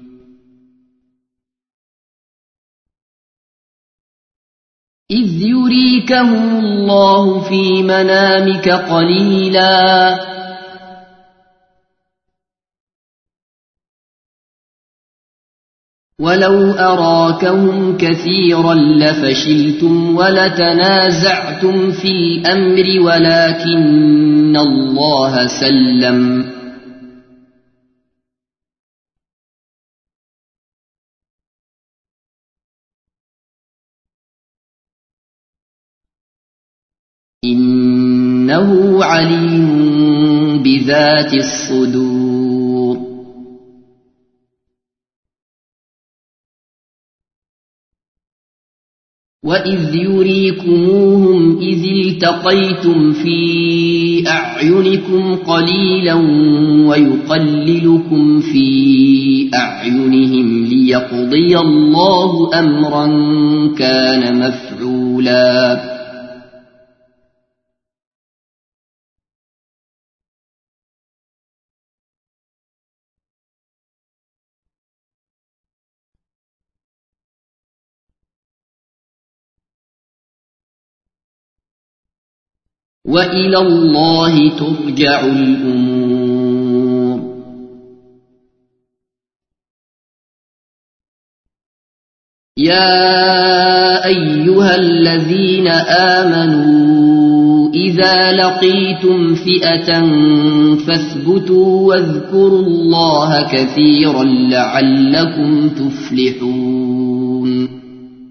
[SPEAKER 1] إذ يريكهم الله في منامك قليلا ولو أراكهم كثيرا لفشلتم ولتنازعتم في الأمر ولكن الله سلم إنه عليم بذات الصدور. وإذ يريكموهم إذ التقيتم في أعينكم قليلا ويقللكم في أعينهم ليقضي الله أمرا كان مفعولا وإلى الله ترجع الأمور. يا أيها الذين آمنوا إذا لقيتم فئة فاثبتوا واذكروا الله كثيرا لعلكم تفلحون.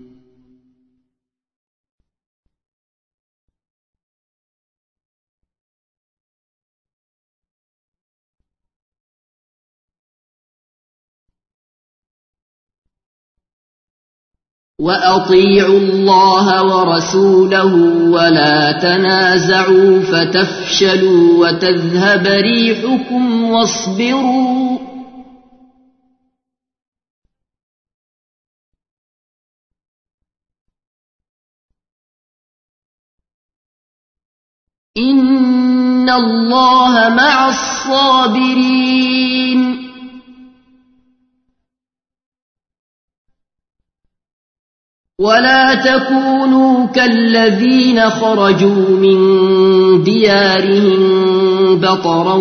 [SPEAKER 1] وأطيعوا الله ورسوله ولا تنازعوا فتفشلوا وتذهب ريحكم واصبروا إن الله مع الصابرين. ولا تكونوا كالذين خرجوا من ديارهم بطرا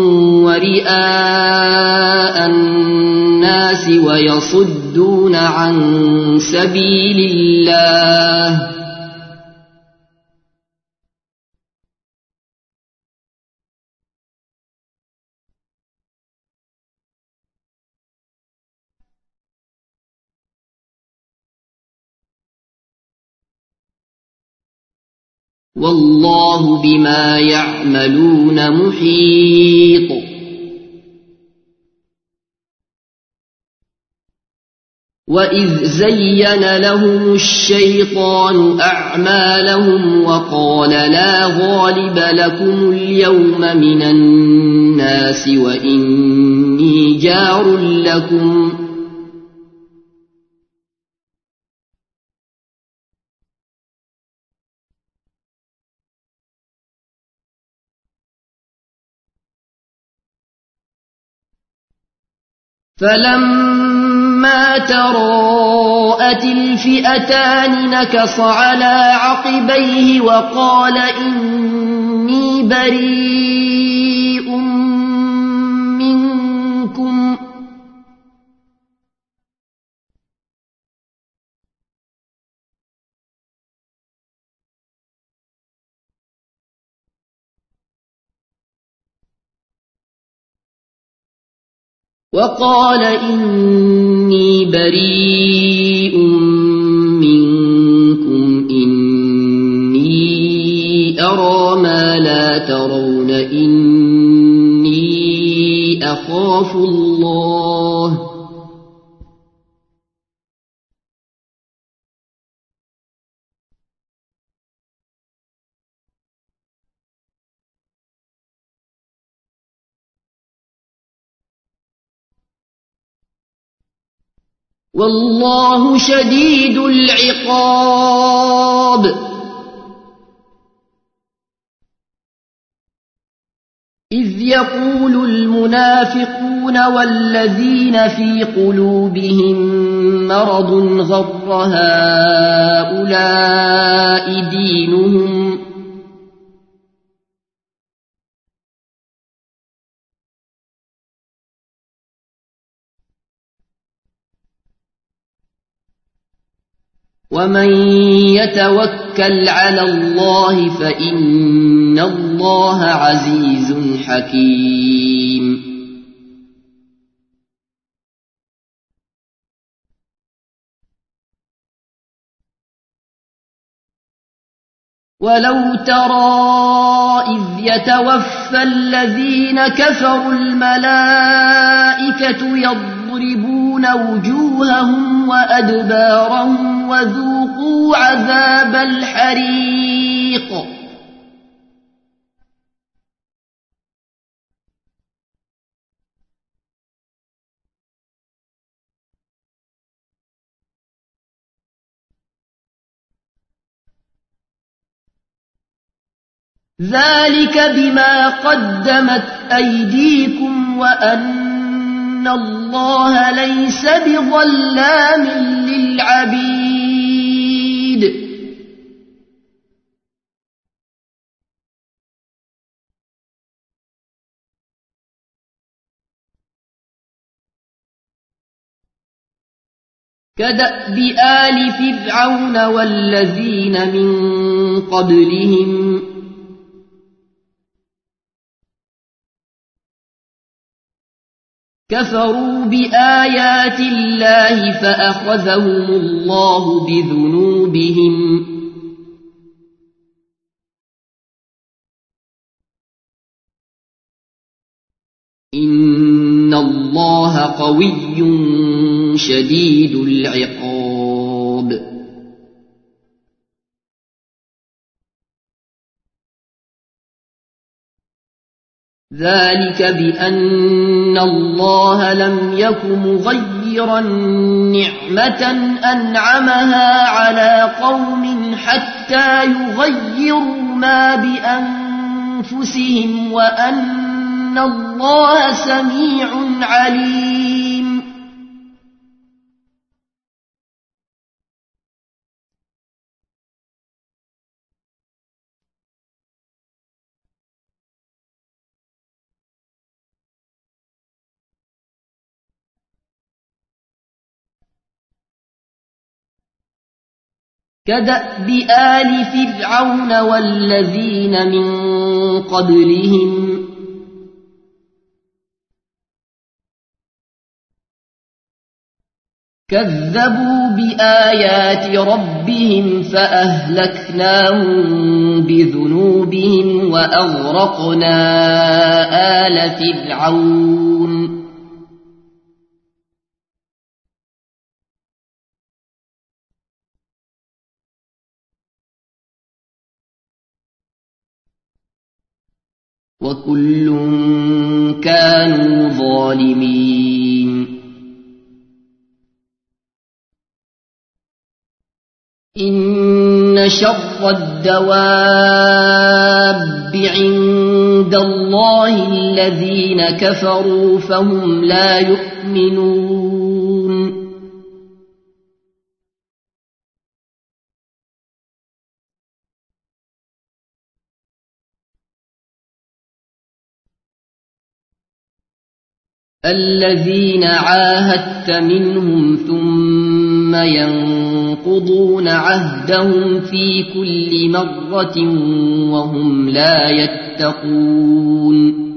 [SPEAKER 1] ورئاء الناس ويصدون عن سبيل الله والله بما يعملون محيط. وإذ زين لهم الشيطان أعمالهم وقال لا غالب لكم اليوم من الناس وإني جار لكم فلما تراءت الفئتان نكص على عقبيه وقال إني بريء منكم إني أرى ما لا ترون إني أخاف الله والله شديد العقاب. إذ يقول المنافقون والذين في قلوبهم مرض غر هؤلاء دينهم ومن يتوكل على الله فإن الله عزيز حكيم. ولو ترى إذ يتوفى الذين كفروا الملائكة يضربون وجوههم وأدبارهم وذوقوا عذاب الحريق. ذلك بما قدمت أيديكم وأن الله ليس بظلام للعبيد. كدأب آل فرعون والذين من قبلهم كفروا بآيات الله فأخذهم الله بذنوبهم إن الله قوي شديد العقاب ذلك بأن الله لم يك مغيرا نعمة أنعمها على قوم حتى يغيروا ما بأنفسهم وأن الله سميع عليم كدأب آل فرعون والذين من قبلهم كذبوا بآيات ربهم فأهلكناهم بذنوبهم وأغرقنا آل فرعون وكل كانوا ظالمين إن شر الدواب عند الله الذين كفروا فهم لا يؤمنون الذين عاهدت منهم ثم ينقضون عهدهم في كل مرة وهم لا يتقون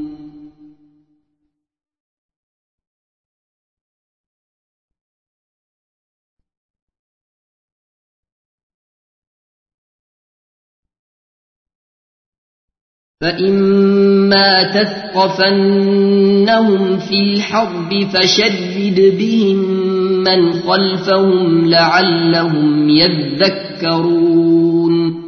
[SPEAKER 1] فإما تثقفنهم في الحرب فشرد بهم من خلفهم لعلهم يذكرون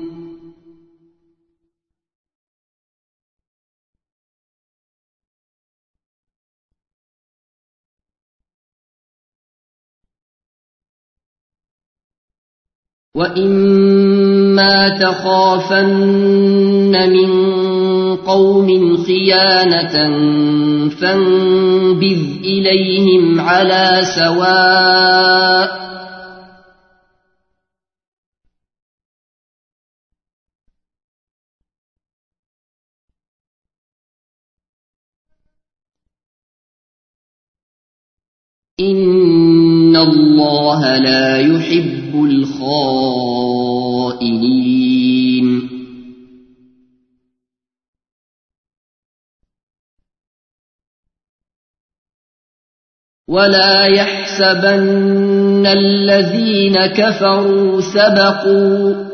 [SPEAKER 1] وإما تخافن من قوم خيانة فانبذ إليهم على سواء إن الله لا يحب الخائنين ولا يحسبن الذين كفروا سبقوا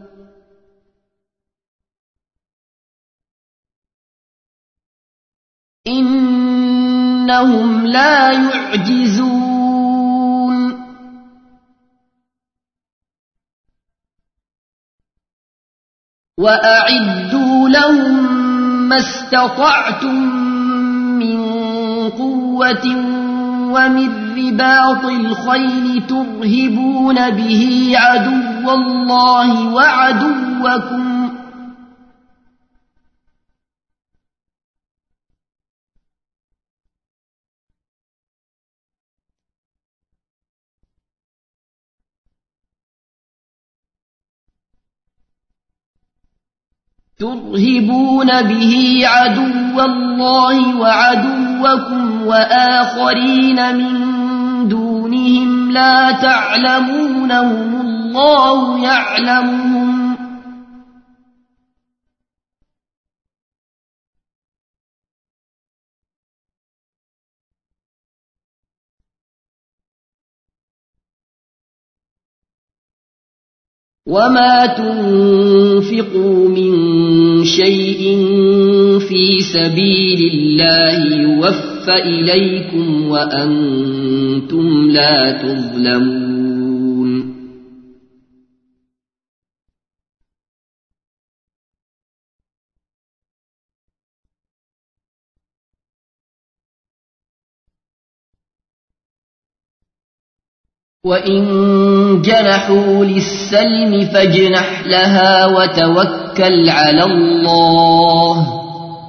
[SPEAKER 1] إنهم لا يعجزون وأعدوا لهم ما استطعتم من قوة ومن رباط الخيل ترهبون به عدو الله وعدوكم وآخرين من دونهم لا تعلمونهم الله يعلمهم وما تنفقوا من شيء في سبيل الله يوفى إليكم وأنتم لا تظلمون وإن جنحوا للسلم فاجنح لها وتوكل على الله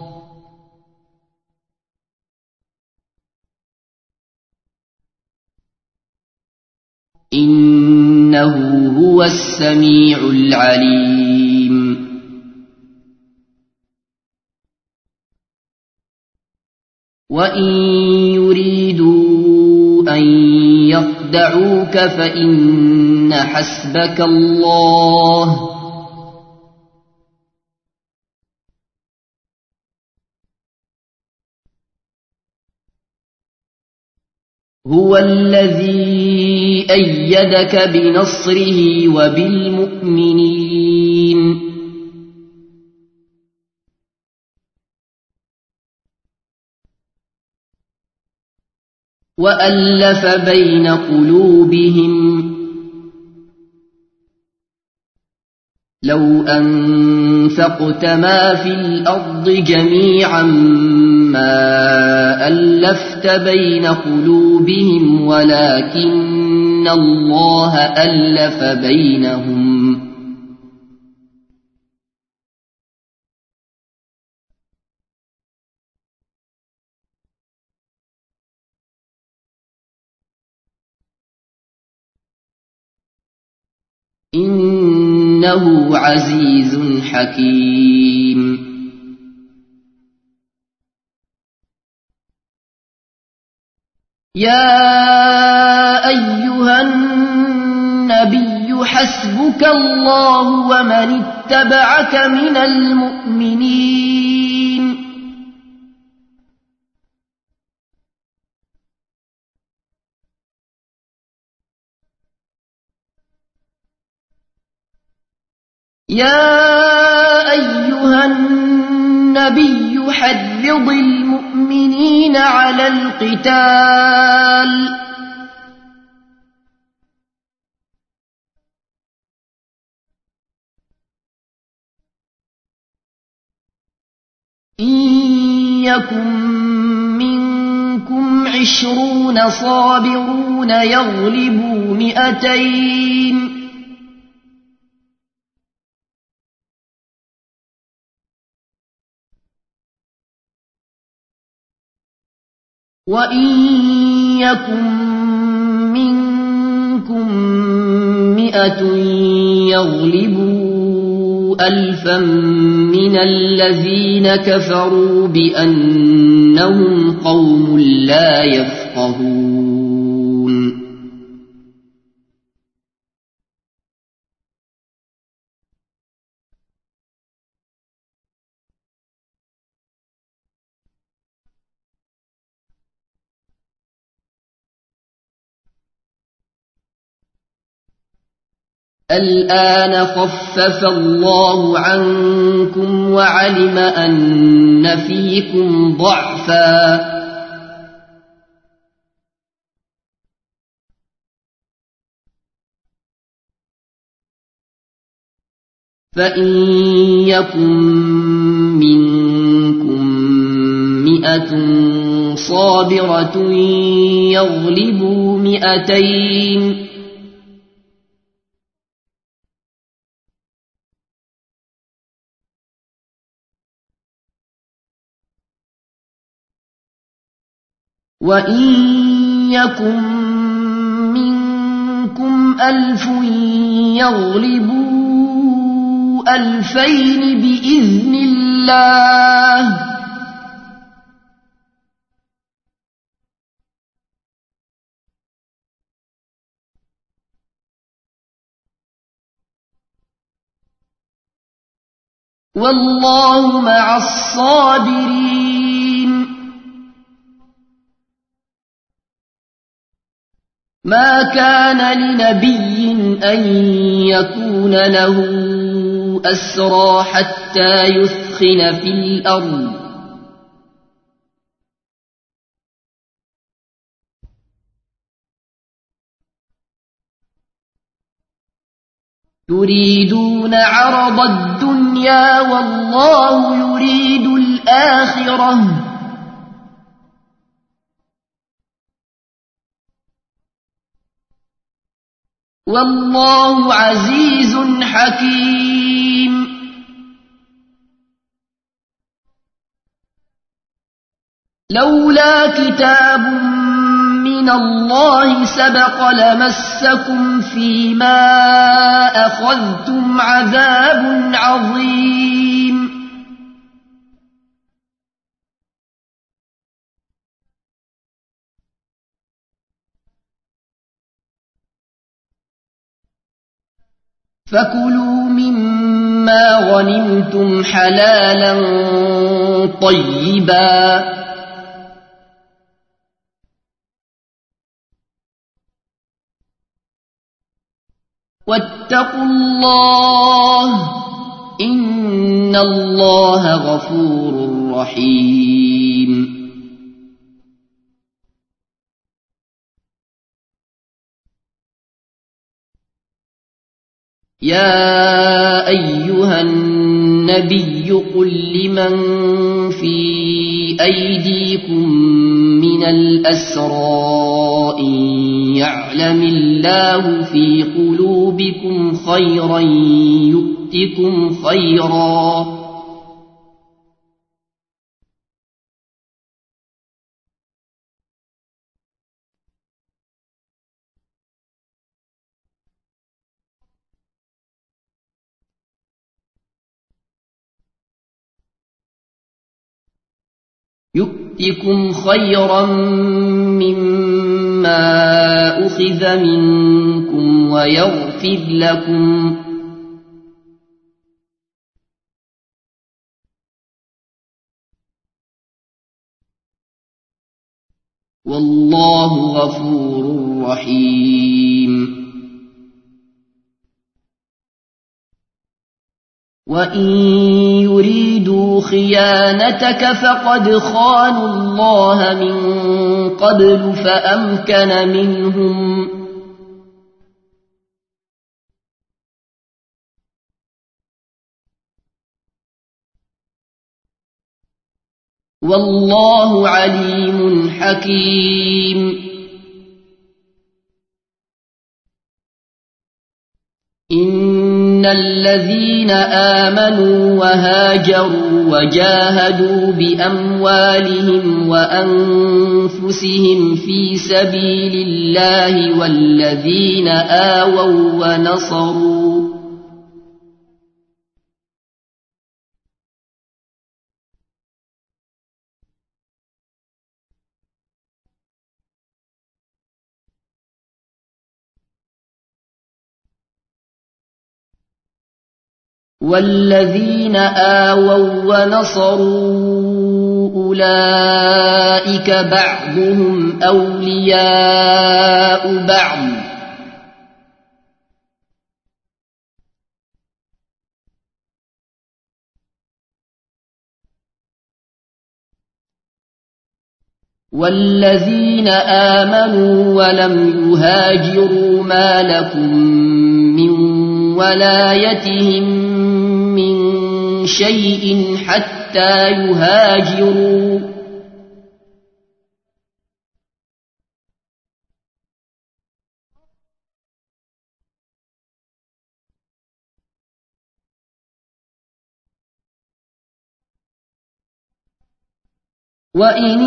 [SPEAKER 1] إنه هو السميع العليم وإن يريدوا أن يخدعوك فإن حسبك الله هو الذي أيدك بنصره وبالمؤمنين وألف بين قلوبهم لو أنفقت ما في الأرض جميعا ما ألفت بين قلوبهم ولكن الله ألف بينهم إنه عزيز حكيم يا أيها النبي حسبك الله ومن اتبعك من المؤمنين يا أيها النبي حرض المؤمنين على القتال إن يكن منكم 20 صابرون يغلبوا 200 وإن يكن منكم 100 يغلبوا 1000 من الذين كفروا بأنهم قوم لا يفقهون الآن خفف الله عنكم وعلم أن فيكم ضعفا فإن يكن منكم 100 صابرة يغلبوا 200 وإن يكن منكم 1000 يغلبوا 2000 بإذن الله والله مع الصابرين. ما كان لنبي أن يكون له أسرى حتى يثخن في الأرض، تريدون عرض الدنيا والله يريد الآخرة، والله عزيز حكيم. لولا كتاب من الله سبق لمسكم فيما أخذتم عذاب عظيم. فكلوا مما غنمتم حلالا طيبا، واتقوا الله إن الله غفور رحيم. يا أيها النبي قل لمن في أيديكم من الأسرى إن يعلم الله في قلوبكم خيرا يؤتكم خيرا مما أخذ منكم ويغفر لكم، والله غفور رحيم. وإن يريدوا خيانتك فقد خانوا الله من قبل فأمكن منهم، والله عليم حكيم. إن الذين آمنوا وهاجروا وجاهدوا بأموالهم وأنفسهم في سبيل الله والذين آووا ونصروا أولئك بعضهم أولياء بعض، والذين آمنوا ولم يهاجروا ما لكم من ولايتهم من شيء حتى يهاجروا، وإن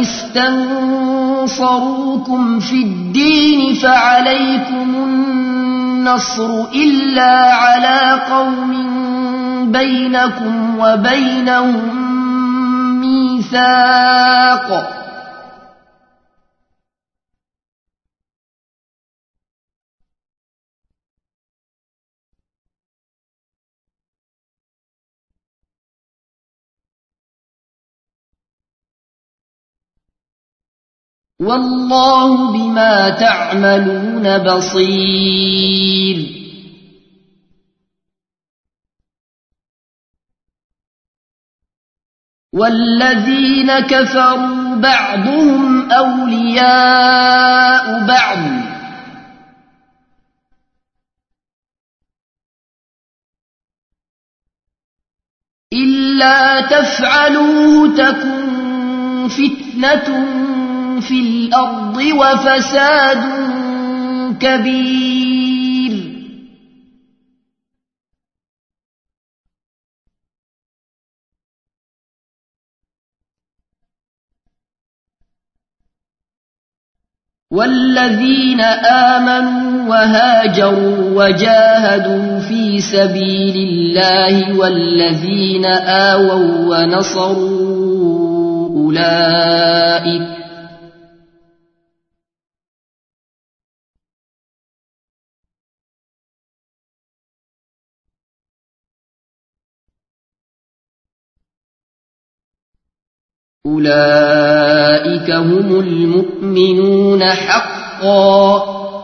[SPEAKER 1] استنصروكم في الدين فعليكم النصر إلا على قوم بينكم وبينهم ميثاق، والله بما تعملون بصير والذين كفروا بعضهم أولياء بعض إلا تفعلوه تكن فتنة في الأرض وفساد كبير والذين آمنوا وهاجروا وجاهدوا في سبيل الله والذين آووا ونصروا أولئك هم المؤمنون حقا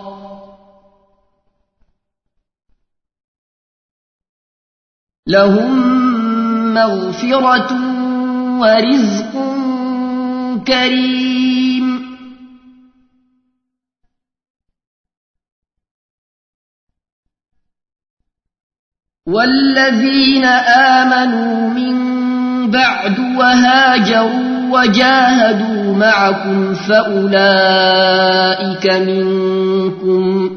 [SPEAKER 1] لهم مغفرة ورزق كريم والذين آمنوا من بعد وهاجروا وجاهدوا معكم فأولئك منكم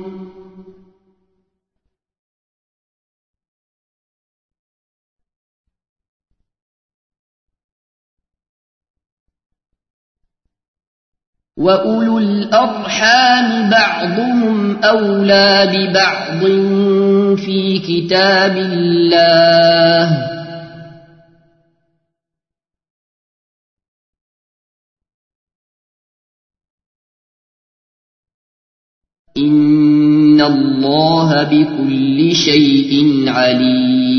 [SPEAKER 1] وأولو الأرحام بعضهم أولى ببعض في كتاب الله إن الله بكل شيء عليم